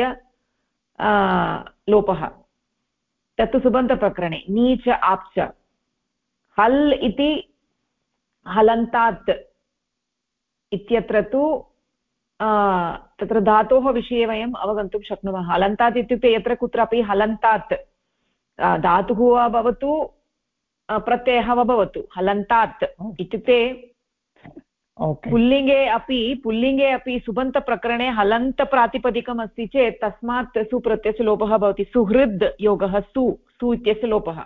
लोपः तत्तु सुबन्तप्रकरणे नी च आप् च हल् इति हलन्तात् इत्यत्र तु तत्र धातोः विषये वयम् अवगन्तुं शक्नुमः हलन्तात् इत्युक्ते यत्र कुत्रापि हलन्तात् धातुः वा भवतु प्रत्ययः वा भवतु हलन्तात् इत्युक्ते पुल्लिङ्गे अपि सुबन्तप्रकरणे हलन्तप्रातिपदिकम् अस्ति चेत् तस्मात् सुप्रत्ययस्य लोपः भवति सुहृद् योगः सु इत्यस्य लोपः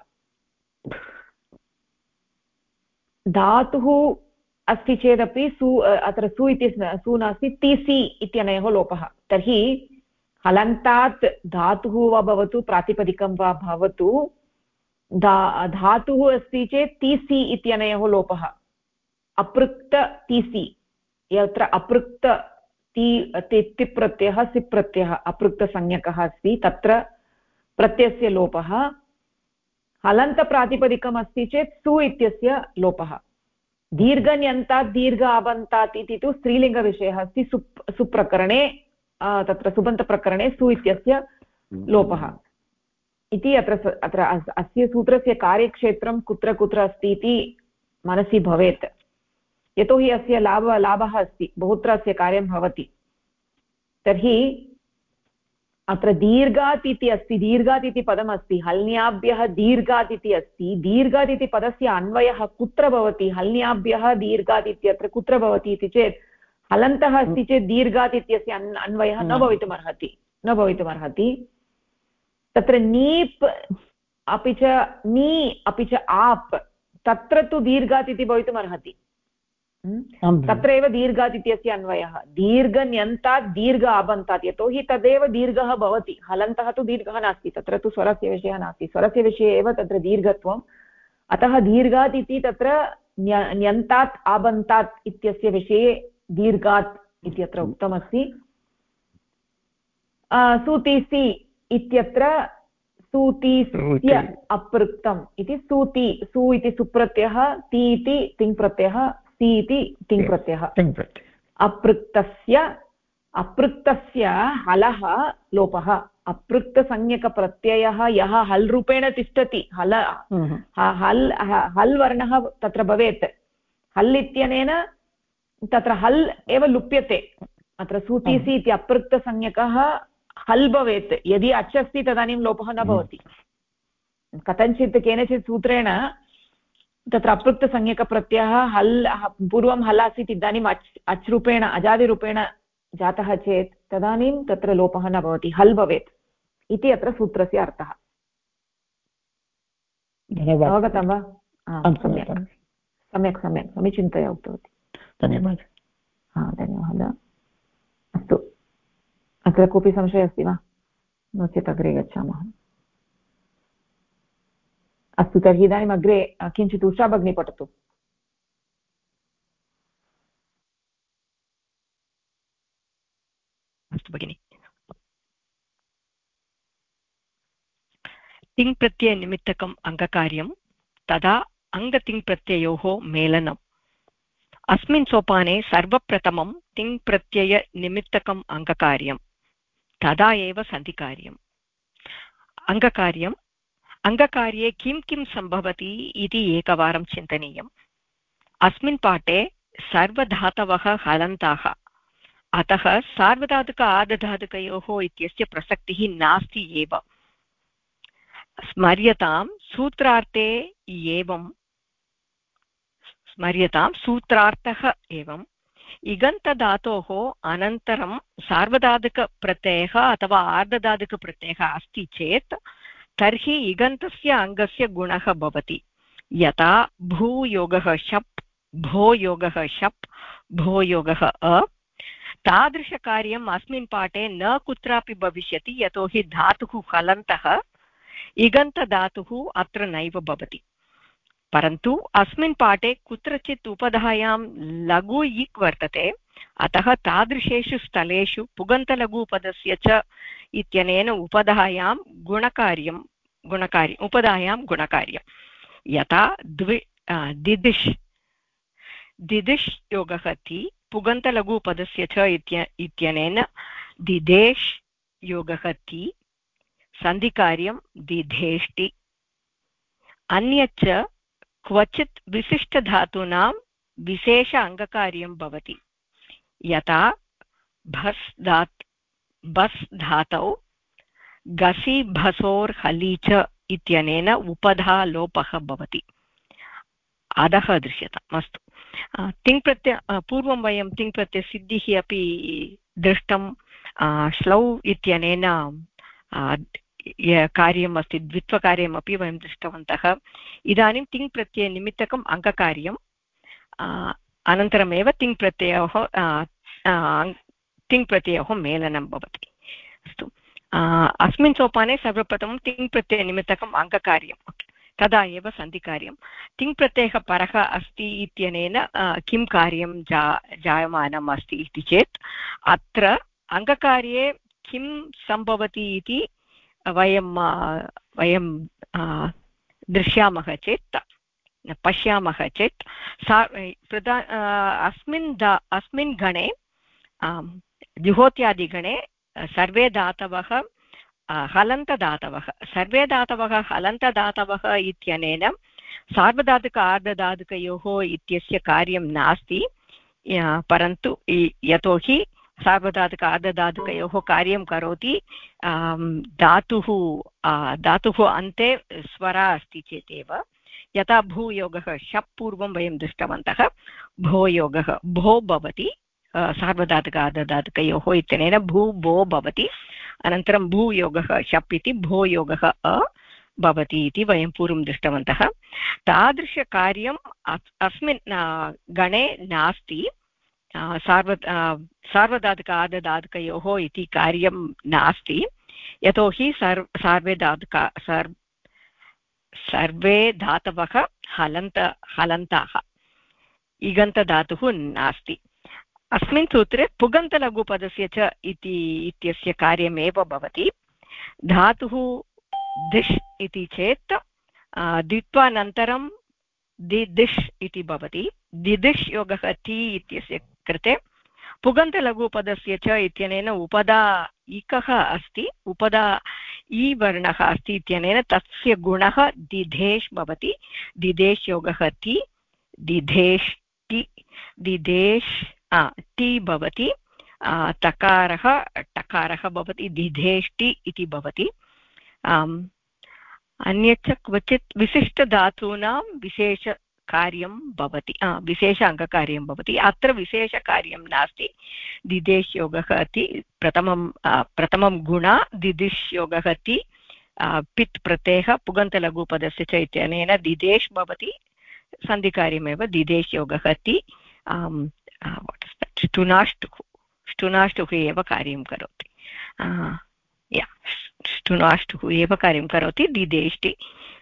धातुः अस्ति चेदपि अत्र सु इत्यस्य सु नास्ति तिसि इत्यनयोः लोपः तर्हि हलन्तात् धातुः वा भवतु प्रातिपदिकं वा भवतु धातुः अस्ति चेत् तिसि इत्यनयोः लोपः अपृक्त तिसि यत्र अपृक्त तिप्रत्ययः सिप्रत्ययः अपृक्तसंज्ञकः अस्ति तत्र प्रत्ययस्य लोपः हलन्तप्रातिपदिकम् अस्ति चेत् सु इत्यस्य लोपः दीर्घन्यन्तात् दीर्घ आबन्तात् इति तु स्त्रीलिङ्गविषयः अस्ति सुप्रकरणे तत्र सुबन्तप्रकरणे सु इत्यस्य लोपः इति अत्र अस्य सूत्रस्य कार्यक्षेत्रं कुत्र कुत्र अस्ति इति मनसि भवेत् यतोहि अस्य लाभः अस्ति बहुत्र अस्य कार्यं भवति तर्हि अत्र दीर्घात् इति अस्ति दीर्घात् इति पदमस्ति हल्न्याभ्यः दीर्घात् इति अस्ति दीर्घात् इति पदस्य अन्वयः कुत्र भवति हल्न्याभ्यः दीर्घात् इत्यत्र कुत्र भवति इति चेत् हलन्तः अस्ति चेत् दीर्घात् इत्यस्य अन्वयः न भवितुमर्हति तत्र नीप् अपि च नी अपि च आप् तत्र तु दीर्घात् इति भवितुम् अर्हति। तत्र एव दीर्घात् इत्यस्य अन्वयः दीर्घन्यन्तात् दीर्घ आबन्तात्, यतोहि तदेव दीर्घः भवति। हलन्तः तु दीर्घः नास्ति, तत्र तु स्वरस्य विषयः नास्ति, स्वरस्य विषये एव तत्र दीर्घत्वम्। अतः दीर्घात् इति तत्र न्यन्तात् आबन्तात् इत्यस्य विषये दीर्घात् इत्यत्र उक्तमस्ति। सूतिसि इत्यत्र सूतिस्य अपृक्तम् इति सूति, सु इति सुप्रत्ययः, ति इति तिङ्प्रत्ययः, सि इति तिङ्प्रत्ययः। अपृक्तस्य हलः लोपः। अपृक्तसंज्ञकप्रत्ययः यः हल् रूपेण तिष्ठति, हल् वर्णः तत्र भवेत्, हल् इत्यनेन तत्र हल् एव लुप्यते। अत्र सूतिसि इति अपृक्तसंज्ञकः हल् भवेत्, यदि अच् अस्ति तदानीं लोपः न भवति। कथञ्चित् केनचित् सूत्रेण तत्र अपृक्तसंज्ञकप्रत्ययः हल् पूर्वं हल् आसीत्, इदानीम् अच् रूपेण अजादिरूपेण जातः चेत् तदानीं तत्र लोपः न भवति, हल् भवेत् इति अत्र सूत्रस्य अर्थः। अवगतं वा? सम्यक् सम्यक् सम्यक् समीचीनतया उक्तवती, धन्यवादः। धन्यवादः। अस्तु, अत्र कोऽपि संशयः अस्ति वा? नो चेत् अग्रे गच्छामः। अस्तु, तर्हि इदानीम् अग्रे किञ्चित् उषा भगिनी पठतु। अस्तु भगिनि। तिङ्प्रत्ययनिमित्तकम् अङ्गकार्यं तदा अङ्गतिङ्प्रत्ययोः मेलनम्। अस्मिन् सोपाने सर्वप्रथमं तिङ्प्रत्ययनिमित्तकम् अङ्गकार्यं, तदा एव सन्धिकार्यम्। अङ्गकार्ये किं किं सम्भवति इति एकवारं चिन्तनीयम्। अस्मिन् पाठे सर्वधातवः हलन्ताः, अतः सार्वधातुक आर्धधातुकयोः इत्यस्य प्रसक्तिः नास्ति एव। स्मर्यतां सूत्रार्थः एवम् इगन्तधातोः अनन्तरं सार्वधातुकप्रत्ययः अथवा आर्धधातुकप्रत्ययः अस्ति चेत् तर्हि इगन्तस्य अङ्गस्य गुणः भवति। यथा भूयोगः शप्, भोयोगः शप्, भोयोगः अ। तादृशकार्यम् अस्मिन् पाठे न कुत्रापि भविष्यति, यतोहि धातुः हलन्तः, इगन्तधातुः अत्र नैव भवति। परन्तु अस्मिन् पाठे कुत्रचित् उपधायां लघु इक् वर्तते, अतः तादृशेषु स्थलेषु पुगन्तलघुपदस्य च इत्यनेन उपधायां गुणकार्यं। यथा दिदिश् योगः ति, पुगन्तलघुपदस्य च इत्यनेन दिदेश् योगः ति, सन्धिकार्यं दिधेष्टि। अन्यच्च क्वचित् विशिष्टधातूनां विशेष अङ्गकार्यं भवति। यथा बस् धातौ गसि भसोर् हलि च इत्यनेन उपधा लोपः भवति, अधः दृश्यताम्। अस्तु, पूर्वं वयं तिङ्प्रत्ययसिद्धिः अपि दृष्टं। श्लौ इत्यनेन कार्यम् अस्ति, द्वित्वकार्यमपि वयं दृष्टवन्तः। इदानीं तिङ्प्रत्ययनिमित्तकम् अङ्गकार्यम्, अनन्तरमेव तिङ्प्रत्ययोः मेलनं भवति। अस्तु, अस्मिन् सोपाने सर्वप्रथमं तिङ्प्रत्ययनिमित्तकम् अङ्गकार्यं, तदा एव सन्धिकार्यं। तिङ्प्रत्ययः परः अस्ति इत्यनेन किं कार्यं जायमानम् अस्ति इति चेत् अत्र अङ्गकार्ये किं सम्भवति इति वयं दृश्यामः चेत्, पश्यामः चेत् अस्मिन् गणे, जुहोत्यादिगणे सर्वे धातवः हलन्तदातवः। सर्वे धातवः हलन्तदातवः इत्यनेन सार्वधातुक आर्धधातुकयोः इत्यस्य कार्यं नास्ति, परन्तु यतोहि सार्वधातुक आर्धधातुकयोः कार्यं करोति धातुः अन्ते स्वरा अस्ति चेदेव। यथा भूयोगः शप् पूर्वं वयं दृष्टवन्तः, भोयोगः भो भवति, सार्वधातुक आर्धधातुकयोः इत्यनेन भू भो भवति। अनन्तरं भूयोगः शप् इति भोयोगः अ भवति इति वयं पूर्वं दृष्टवन्तः। तादृशकार्यम् अस्मिन् गणे नास्ति। सार्वधातुक आर्धधातुकयोः इति कार्यं नास्ति, यतोहि सर्वे धातवः हलन्ताः, इगन्तधातुः नास्ति। अस्मिन् सूत्रे पुगन्तलघुपदस्य च इत्यस्य कार्यमेव भवति। धातुः दिश् इति चेत् द्वित्वानन्तरं दिदिश् इति भवति। दिदिश् योगः ति इत्यस्य कृते पुगन्तलघुपदस्य च इत्यनेन उपदा इकः अस्ति, उपदा इ वर्णः अस्ति इत्यनेन तस्य गुणः दिधेश् भवति। दिदेश् योगः ति, दिधेश् ति, दिदेश् ति भवति। तकारः टकारः भवति, दिधेष्टि इति भवति। अन्यच्च क्वचित् विशिष्टधातूनां विशेषकार्यं भवति, विशेष अङ्गकार्यं भवति। अत्र विशेषकार्यं नास्ति। दिदेश् योगः इति प्रथमं गुणा दिदिश् योगः इति पित् प्रत्ययः पुगन्तलघुपदस्य च इत्यनेन दिदेश् भवति, सन्धिकार्यमेव दिदेश् योगः इति। ष्टुनाष्टुः एव कार्यं करोति, ष्टुनाष्टुः एव कार्यं करोति दिदेष्टि।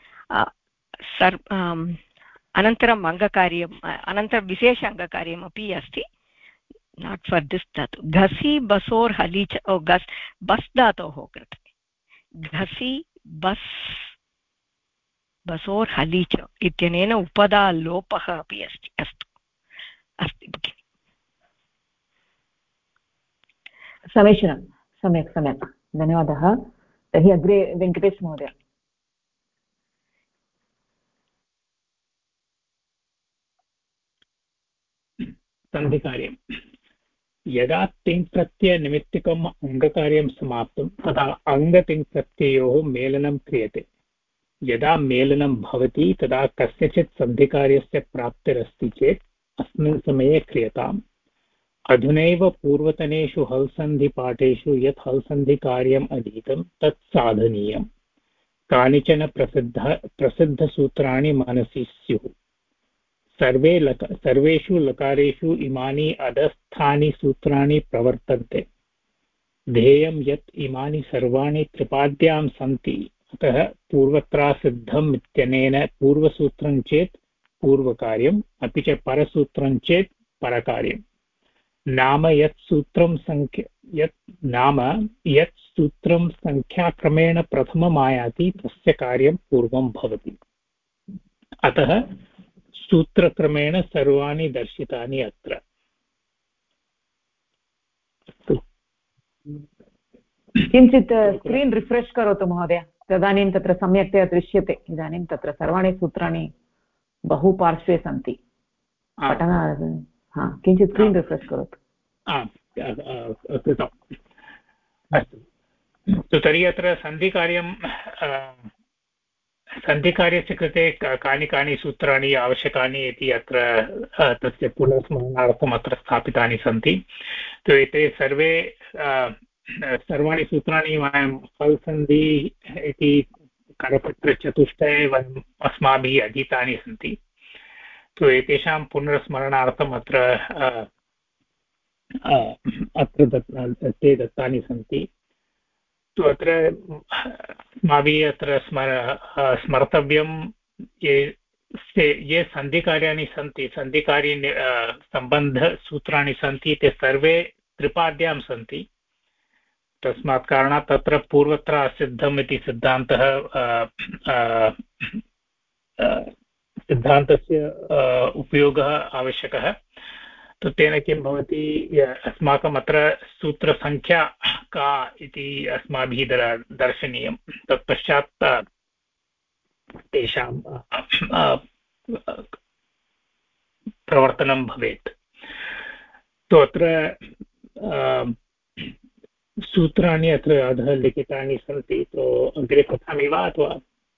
अनन्तरम् अङ्गकार्यम्, अनन्तरं विशेष अङ्गकार्यमपि अस्ति, नाट् फार् दिस् धातु। घसि बसोर् हलि च बस् धातोः कृते घसि बस् बसोर् हलि च इत्यनेन उपदा लोपः अपि अस्ति। अस्ति भगिनि, समीचीनं, सम्यक् सम्यक्, धन्यवादः। तर्हि अग्रे वेङ्कटेश महोदय। सन्धिकार्यं यदा तिङ्प्रत्ययनिमित्तिकम् अङ्गकार्यं समाप्तं तदा अङ्गतिङ्प्रत्ययोः मेलनं क्रियते। यदा मेलनं भवति तदा कस्यचित् सन्धिकार्यस्य प्राप्तिरस्ति चेत् अस्मिन् समये क्रियताम्। अधुनैव पूर्वतनेषु हल्सन्धिपाठेषु यत् हल्सन्धिकार्यम् अधीतं तत् साधनीयम्। कानिचन प्रसिद्धसूत्राणि मनसि स्युः। सर्वेषु लकारेषु इमानि अधस्थानि सूत्राणि प्रवर्तन्ते। ध्येयं यत् इमानि सर्वाणि त्रिपाद्यां सन्ति, अतः पूर्वत्रासिद्धम् इत्यनेन पूर्वसूत्रं चेत् पूर्वकार्यम्, अपि च परसूत्रं चेत् परकार्यम्। नाम यत् सूत्रं संख्याक्रमेण प्रथममायाति तस्य कार्यं पूर्वं भवति। अतः सूत्रक्रमेण सर्वाणि दर्शितानि अत्र। किञ्चित् स्क्रीन् रिफ्रेश् करोतु महोदय, तदानीं तत्र सम्यक्तया दृश्यते। इदानीं तत्र सर्वाणि सूत्राणि बहु पार्श्वे सन्ति। किञ्चित् स्क्रीन् रिफ्रेश् करोतु। अस्तु, तर्हि अत्र सन्धिकार्यस्य कृते कानि कानि सूत्राणि आवश्यकानि इति अत्र तस्य पुनस्मरणार्थम् अत्र स्थापितानि सन्ति। एते सर्वाणि सूत्राणि वयं फल्सन्धि इति करपत्रचतुष्टये वयम् अस्माभिः अधीतानि सन्ति। एतेषां पुनर्स्मरणार्थम् अत्र ते दत्तानि सन्ति। अत्र अस्माभिः अत्र स्मर्तव्यं ये सन्धिकार्याणि सन्ति, सन्धिकार्य सम्बन्धसूत्राणि सन्ति, ते सर्वे त्रिपाद्यां सन्ति। तस्मात् कारणात् तत्र पूर्वत्र असिद्धम् इति सिद्धान्तस्य उपयोगः आवश्यकः। तेन किं भवति, अस्माकम् अत्र सूत्रसङ्ख्या का इति अस्माभिः दर्शनीयं। तत्पश्चात् तेषां प्रवर्तनं भवेत्। अत्र सूत्राणि अत्र अधः लिखितानि सन्ति। अग्रे पठामि वा अथवा?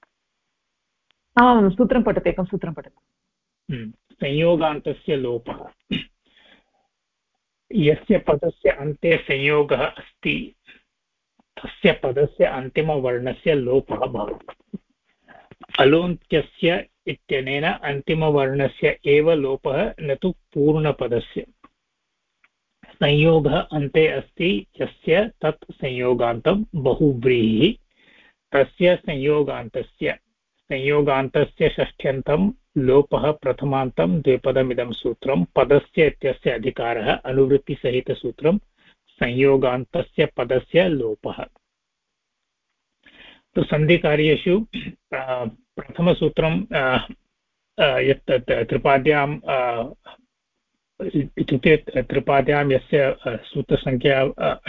आम्, सूत्रं पठतु, एकं सूत्रं पठतु। संयोगान्तस्य लोपः। यस्य पदस्य अन्ते संयोगः अस्ति तस्य पदस्य अन्तिमवर्णस्य लोपः भवति। अलोन्त्यस्य इत्यनेन अन्तिमवर्णस्य एव लोपः न तु पूर्णपदस्य। संयोगः अन्ते अस्ति यस्य तत् संयोगान्तं बहुव्रीहिः तस्य संयोगान्तस्य षष्ठ्यन्तं लोपः प्रथमान्तं द्विपदमिदं सूत्रं पदस्य इत्यस्य अधिकारः अनुवृत्तिसहितसूत्रं संयोगान्तस्य पदस्य लोपः। तो सन्धिकार्येषु प्रथमसूत्रं यत् त्रिपाद्यां इत्युक्ते त्रिपाद्यां यस्य सूत्रसङ्ख्या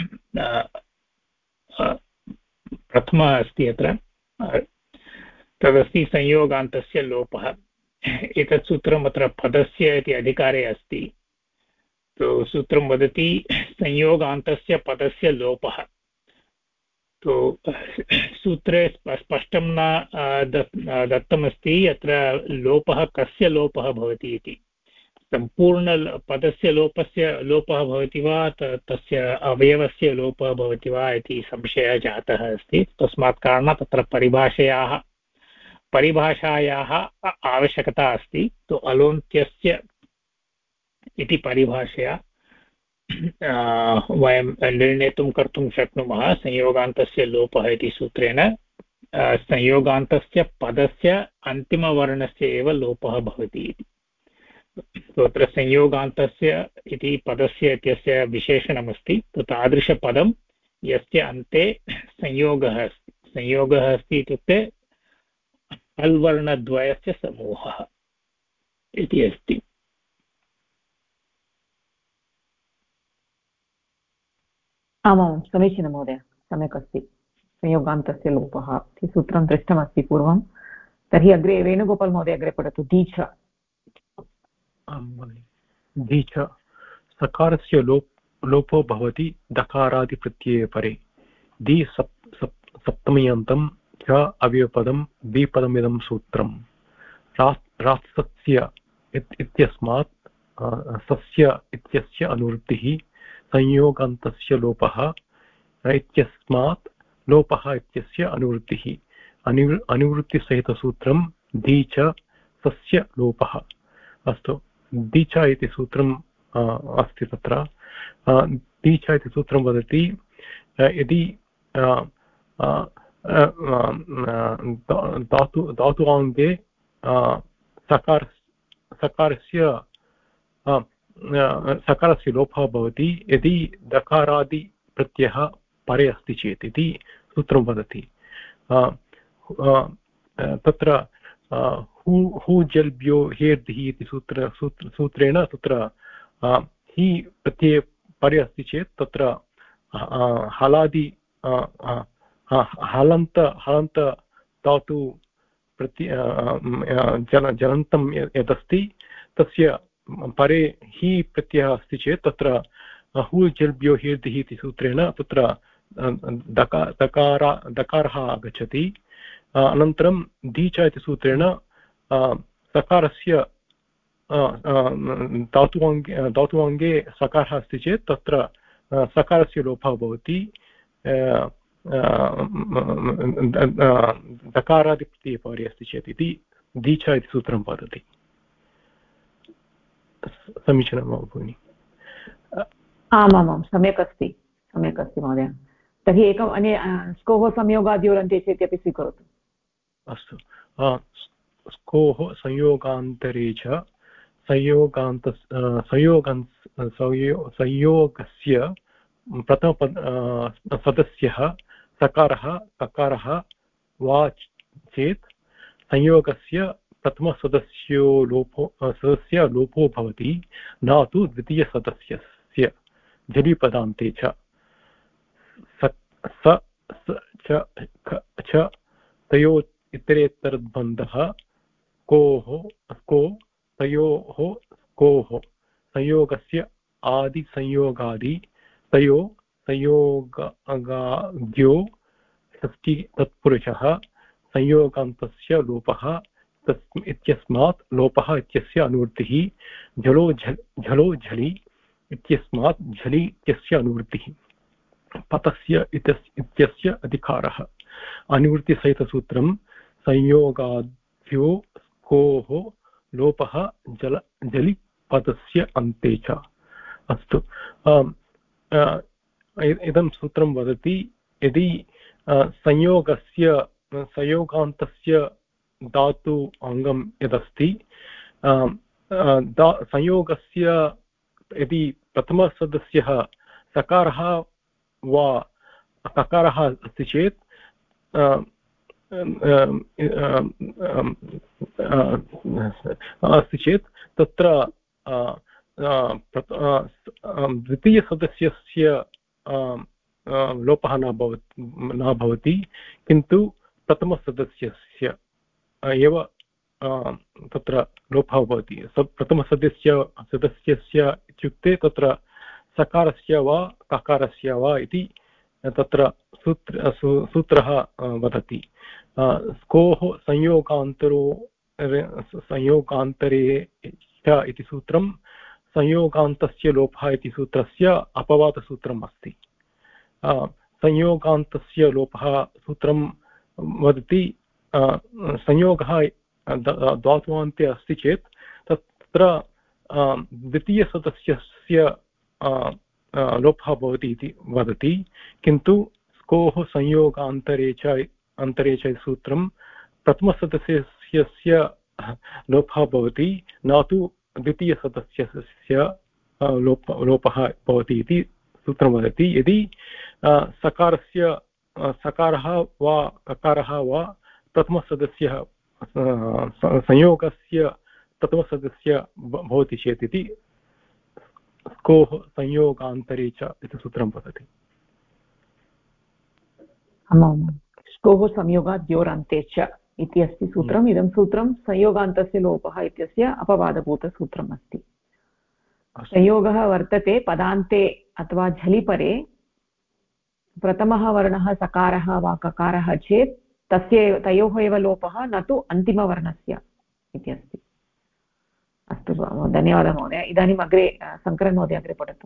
प्रथमा अस्ति अत्र तदस्ति संयोगान्तस्य लोपः। एतत् सूत्रम् अत्र पदस्य इति अधिकारे अस्ति। तो सूत्रं वदति संयोगान्तस्य पदस्य लोपः। तो सूत्रे स्पष्टं न दत्तमस्ति अत्र लोपः कस्य लोपः भवति इति। सम्पूर्ण पदस्य लोपः भवति वा तस्य अवयवस्य लोपः भवति वा इति संशयः जातः अस्ति। तस्मात् कारणात् तत्र परिभाषायाः आवश्यकता अस्ति। तो अलोन्त्यस्य इति परिभाषया वयं निर्णेतुं कर्तुं शक्नुमः संयोगान्तस्य लोपः इति सूत्रेण संयोगान्तस्य पदस्य अन्तिमवर्णस्य एव लोपः भवति इति। तत्र संयोगान्तस्य इति पदस्य इत्यस्य विशेषणमस्ति। तादृशपदं यस्य अन्ते संयोगः अस्ति इत्युक्ते अल्वर्णद्वयस्य समूहः इति अस्ति। आमां समीचीनं महोदय, सम्यक् अस्ति। संयोगान्तस्य लोपः इति सूत्रं दृष्टमस्ति पूर्वं। तर्हि अग्रे वेणुगोपाल् महोदय अग्रे पठतु। दीछ दीछ सकारस्य लोपो भवति दकारादिप्रत्यये परे। दी सप्तम्यन्तं च अव्ययपदं द्विपदमिदं सूत्रं। रात्सस्य इत्यस्मात् सस्य इत्यस्य अनुवृत्तिः संयोगान्तस्य लोपः इत्यस्मात् लोपः इत्यस्य अनुवृत्तिः अनुवृत्तिसहितसूत्रं दीच सस्य लोपः। अस्तु, दीच इति सूत्रम् अस्ति तत्र। दीच इति सूत्रं वदति यदि धातुवाङ्गे सकारस्य लोपः भवति यदि दकारादिप्रत्ययः परे अस्ति चेत् इति सूत्रं वदति। तत्र हु जल्भ्यो हेर्दिः इति सूत्रेण तत्र हि प्रत्यये परे अस्ति चेत् तत्र हलादि हलन्त धातु जलन्तं यदस्ति तस्य परे हि प्रत्ययः अस्ति चेत् तत्र हु जल्भ्यो हेर्दिः इति सूत्रेण तत्र दकारः आगच्छति। अनन्तरं दीच इति सूत्रेण सकारस्य धातुवाङ्गे सकारः अस्ति चेत् तत्र सकारस्य लोपः भवति दकारादिप्रत्यये परे अस्ति चेत् इति दीच इति सूत्रं वदति। समीचीनं वा भगिनि? आमामां सम्यक् अस्ति महोदय। तर्हि एकम् अन्य स्कोः संयोगाद्योरन्ते चेत् अपि स्वीकरोतु। अस्तु, स्कोः संयोगान्तरे च संयोगस्य प्रथमपदस्य सकारः ककारः वा चेत् संयोगस्य प्रथमसदस्य लोपो भवति न तु द्वितीयसदस्यस्य झलिपदान्ते च। स च तयो इतरेतरद्बन्धः को तयोः कोः संयोगस्य आदिसंयोगादि तयो संयोगाद्यो षष्ठी तत्पुरुषः संयोगान्तस्य लोपः इत्यस्मात् लोपः इत्यस्य अनुवृत्तिः झलो झलि इत्यस्मात् झलि इत्यस्य अनुवृत्तिः। पतस्य इत्यस्य अधिकारः। अनुवृत्तिसहितसूत्रं संयोगाद्यो कोः लोपः जलिपदस्य अन्ते च। अस्तु, इदं सूत्रं वदति यदि संयोगान्तस्य धातु अङ्गं यदस्ति संयोगस्य यदि प्रथमसदस्यः सकारः वा ककारः अस्ति चेत् तत्र द्वितीयसदस्यस्य लोपः न भवति, किन्तु प्रथमसदस्यस्य एव तत्र लोपः भवति। प्रथमसदस्यस्य इत्युक्ते तत्र सकारस्य वा ककारस्य वा इति तत्र सूत्रः वदति। स्कोः संयोगान्तरे च इति सूत्रं संयोगान्तस्य लोपः इति सूत्रस्य अपवादसूत्रम् अस्ति। संयोगान्तस्य लोपः सूत्रं वदति संयोगः धातुवान्ते अस्ति चेत् तत्र द्वितीयसदस्यस्य लोपः भवति इति वदति, किन्तु स्कोः संयोगान्तरे च सूत्रं प्रथमसदस्यस्य लोपः भवति, न तु द्वितीयसदस्यस्य लोपः भवति इति सूत्रं वदति। यदि सकारः वा ककारः वा प्रथमसदस्यः संयोगस्य प्रथमसदस्य भवति चेत् इति स्कोः संयोगान्तरे च इति सूत्रं वदति। स्कोः संयोगाद्योरन्ते च इति अस्ति सूत्रम्। इदं सूत्रं संयोगान्तस्य लोपः इत्यस्य अपवादभूतसूत्रम् अस्ति। संयोगः वर्तते पदान्ते अथवा झलिपरे प्रथमः वर्णः सकारः वा ककारः चेत् तयोः एव लोपः, न तु अन्तिमवर्णस्य इति अस्ति। अस्तु, धन्यवादः महोदय। इदानीम् अग्रे शङ्करन् महोदय अग्रे पठतु।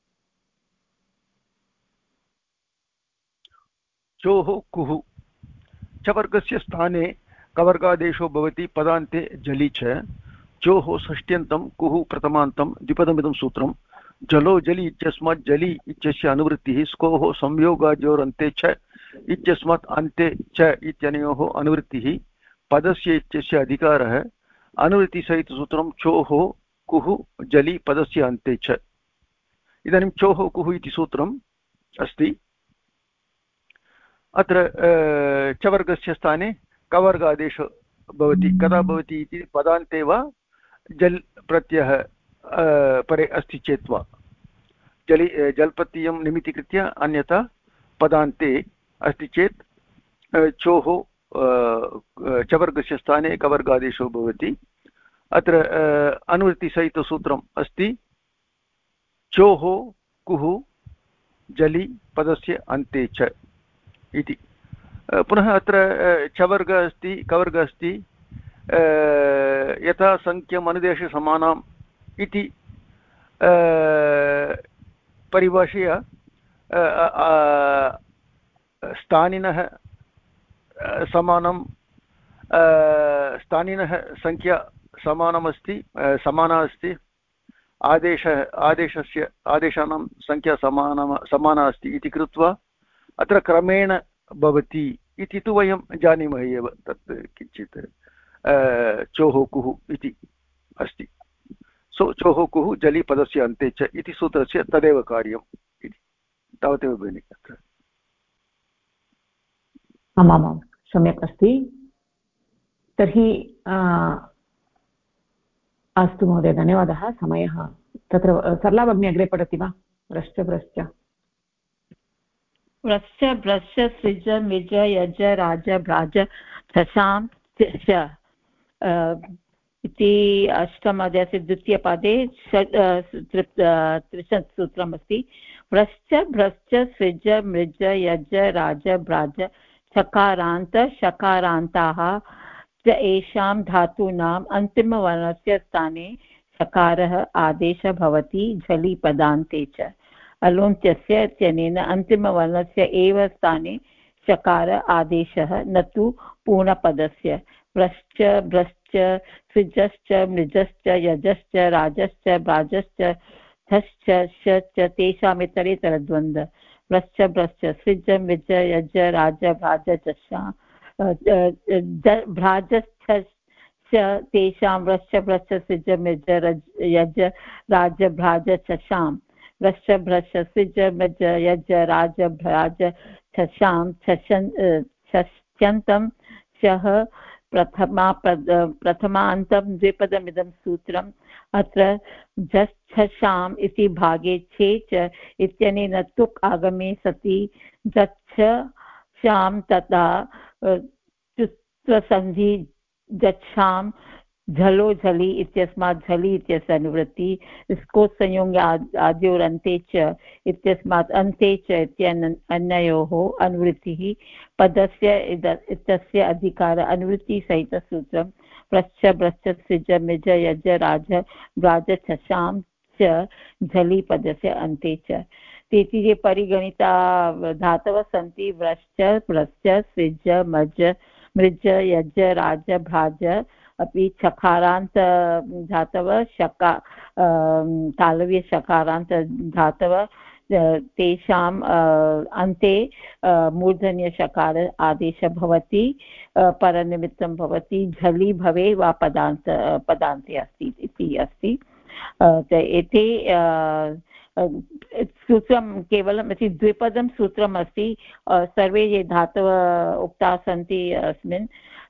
चोः कुः च वर्गस्य स्थाने कवर्गादेशो भवति पदान्ते जलि च। चोः षष्ट्यन्तं कुः प्रथमान्तं द्विपदमिदं सूत्रं जलो जलि इत्यस्मात् जलि इत्यस्य अनुवृत्तिः स्कोः संयोगाद्योरन्ते च इत्यस्मात् अन्ते च इत्यनयोः अनुवृत्तिः पदस्य इत्यस्य अधिकारः। अनुवृत्तिसहितसूत्रं चोः कुः जलि पदस्य अन्ते च। इदानीं चोः कुः इति सूत्रम् अस्ति। अत्र चवर्गस्य स्थाने कवर्गादेशो भवति। कदा भवति इति पदान्ते वा जल् प्रत्ययः परे अस्ति चेत् वा जल्प्रत्ययं निमित्तीकृत्य, अन्यथा पदान्ते अस्ति चेत् चोः चवर्गस्य स्थाने कवर्गादेशो भवति। अत्र अनुवृत्तिसहितसूत्रम् अस्ति चोः कुः जलि पदस्य अन्ते च इति। पुनः अत्र चवर्ग अस्ति, कवर्ग अस्ति, यथा संख्यम् अनुदेशसमानम् इति परिभाषया स्थानिनः समानं स्थानिनः संख्या समाना अस्ति, आदेशानां संख्या समाना अस्ति इति कृत्वा अत्र क्रमेण भवति इति तु वयं जानीमः एव। तत् किञ्चित् चोः कुः इति अस्ति। सो चोः कुः जलि पदस्य अन्ते च इति सूत्रस्य तदेव कार्यम् इति तावदेव भगिनि। आमामां सम्यक् अस्ति। तर्हि अस्तु महोदय, धन्यवादः। समयः तत्र सरला भगिनी अग्रे पठति वा? व्रश्च व्रश्च भ्रश्च सृज मिज यज राज भ्राज भ्रशां इति अष्टमाध्यायस्य द्वितीयपादे त्रिशत् सूत्रम् अस्ति। व्रश्च भ्रश्च सृज मृज यज राज भ्राज चकारान्त शकारान्ताः च एषां धातूनाम् अन्तिमवर्णस्य स्थाने शकारः आदेशः भवति झलि पदान्ते च। अलोन्त्यस्य इत्यनेन अन्तिमवर्णस्य एव स्थाने चकार आदेशः न तु पूर्णपदस्य व्रश्च भ्रश्च सृजश्च मृजश्च यजश्च राजश्च भ्राजश्च धश्च श तेषामितरेतरद्वन्द्व व्रश्च भ्रश्च सृज मृज यज राज भ्राज चषा भ्राजश्च तेषां व्रश्च भ्रश्च सृज मृज यज राज भ्राज चषां व्रश्च भ्रश्च सृज मृज यज राज भ्राज छशां छस्यन्तं शः प्रथमान्तं द्विपदमिदं सूत्रम् अत्र झच्छशाम् इति भागे छे च इत्यनेन तुक् आगमे सति झच्छशां तथा चुत्वसन्धि झच्छां झलो झलि इत्यस्मात् झलि इत्यस्य अनुवृत्ति स्कोत् संयोगे आद्योरन्ते च इत्यस्मात् अन्ते च इत्यनयोः अनुवृत्तिः पदस्य इत्यस्य अधिकार अनुवृत्तिसहितसूत्रं प्रश्च भ्रश्च सृज मृज यज राज व्राज छशां च झलि पदस्य अन्ते च तेति ये परिगणिता धातवः सन्ति व्रश्च भ्रश्च सृज मृज यज राज भ्राज अपि चकारान्त धातवः तालव्य शकारान्त धातवः तेषाम् अन्ते मूर्धन्यशकार आदेशः भवति परनिमित्तं भवति झलि भवे वा पदान्ते अस्ति इति अस्ति एते सूत्रं केवलम् इति द्विपदं सूत्रम् अस्ति सर्वे ये धातवः उक्ताः सन्ति अस्मिन्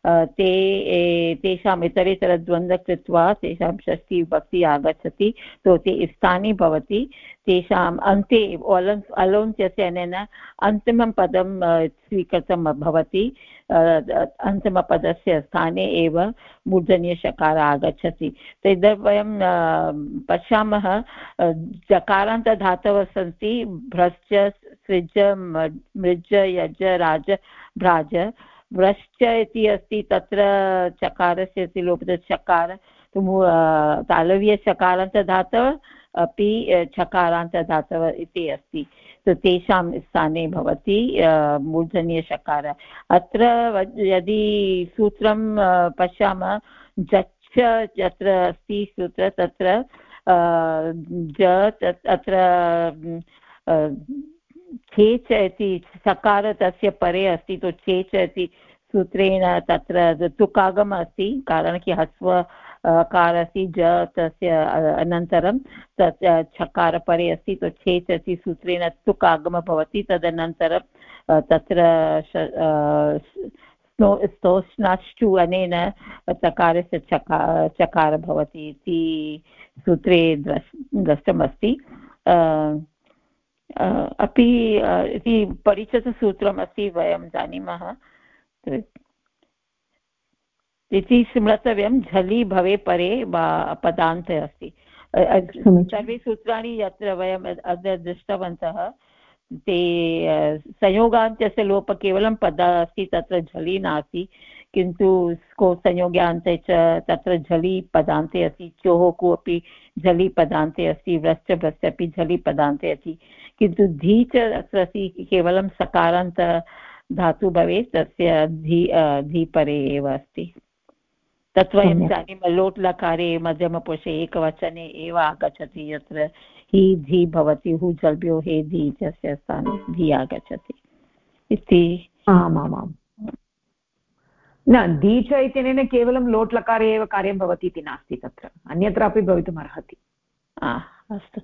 तेषाम् इतरेतरद्वन्द्व कृत्वा तेषां षष्ठी विभक्ति आगच्छति तो ते स्थाने भवति तेषाम् अन्ते अलोन्त्यस्य अनेन अन्तिमं पदं स्वीकृतं भवति अन्तिमपदस्य स्थाने एव मूर्धन्यशकारः आगच्छति तद् वयं पश्यामः जकारान्तधातवः सन्ति भ्रश्च सृज मृज यज राज भ्राज व्रश्च इति अस्ति तत्र चकारस्य इति लोपः चकार तालव्यचकारान्तधातवः अपि चकारान्तधातवः इति अस्ति तो तेषां स्थाने भवति मूर्धन्यशकारः अत्र यदि सूत्रं पश्यामः झच्छ यत्र अस्ति सूत्र तत्र अत्र छेच इति सकार तस्य परे अस्ति तो छेच इति सूत्रेण तत्र तुकागम अस्ति कारणं कि ह्रस्व कार अस्ति ज तस्य अनन्तरं तत् छकार परे अस्ति तो छेच इति सूत्रेण तुकागम भवति तदनन्तरं तत्र स्तोष्णाश्चु अनेन चकारस्य चकार भवति इति सूत्रे दृष्टमस्ति अपि इति परिचितसूत्रमस्ति वयं जानीमः इति स्मर्तव्यं झलि भवे परे वा पदान्ते अस्ति सर्वे सूत्राणि यत्र वयम् अद्य दृष्टवन्तः ते संयोगान्त्यस्य लोपः केवलं पद अस्ति तत्र झलि नास्ति किन्तु को संयोगान्ते च तत्र झलि पदान्ते अस्ति चोः को अपि झलि पदान्ते अस्ति व्रश्च भ्रश्च अपि झलि पदान्ते अस्ति किन्तु धी च अत्र अस्ति केवलं सकारान्त धातु भवेत् तस्य धी परे एव अस्ति तत् वयं जानीमः लोट् लकारे मध्यमपुरुषे एकवचने एव आगच्छति यत्र हि धी भवति हु जल्भ्यो हे धी इत्यस्य स्थाने धी आगच्छति इति आमामाम् न धी च इत्यनेन केवलं लोट् लकारे एव कार्यं भवति इति नास्ति तत्र अन्यत्रापि भवितुम् अर्हति अस्तु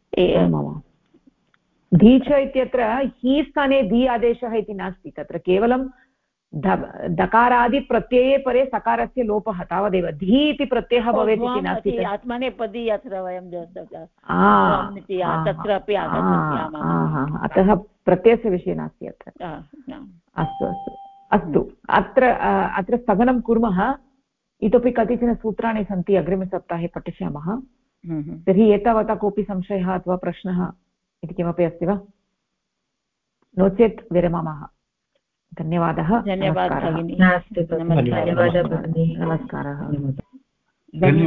धी च इत्यत्र हि स्थाने धी आदेशः इति नास्ति तत्र केवलं दकारादि प्रत्यये परे सकारस्य लोपः तावदेव धी इति प्रत्ययः भवेत् इति नास्ति आत्मनेपदी अत्र वयं तत्रापि आगच्छति अतः प्रत्ययस्य विषये नास्ति अत्र अस्तु अस्तु अस्तु अत्र स्थगनं कुर्मः इतोपि कतिचन सूत्राणि सन्ति अग्रिमसप्ताहे पठिष्यामः तर्हि एतावता कोऽपि संशयः अथवा प्रश्नः इति किमपि अस्ति वा नो चेत् विरमामः धन्यवादः धन्यवादः नमस्कारः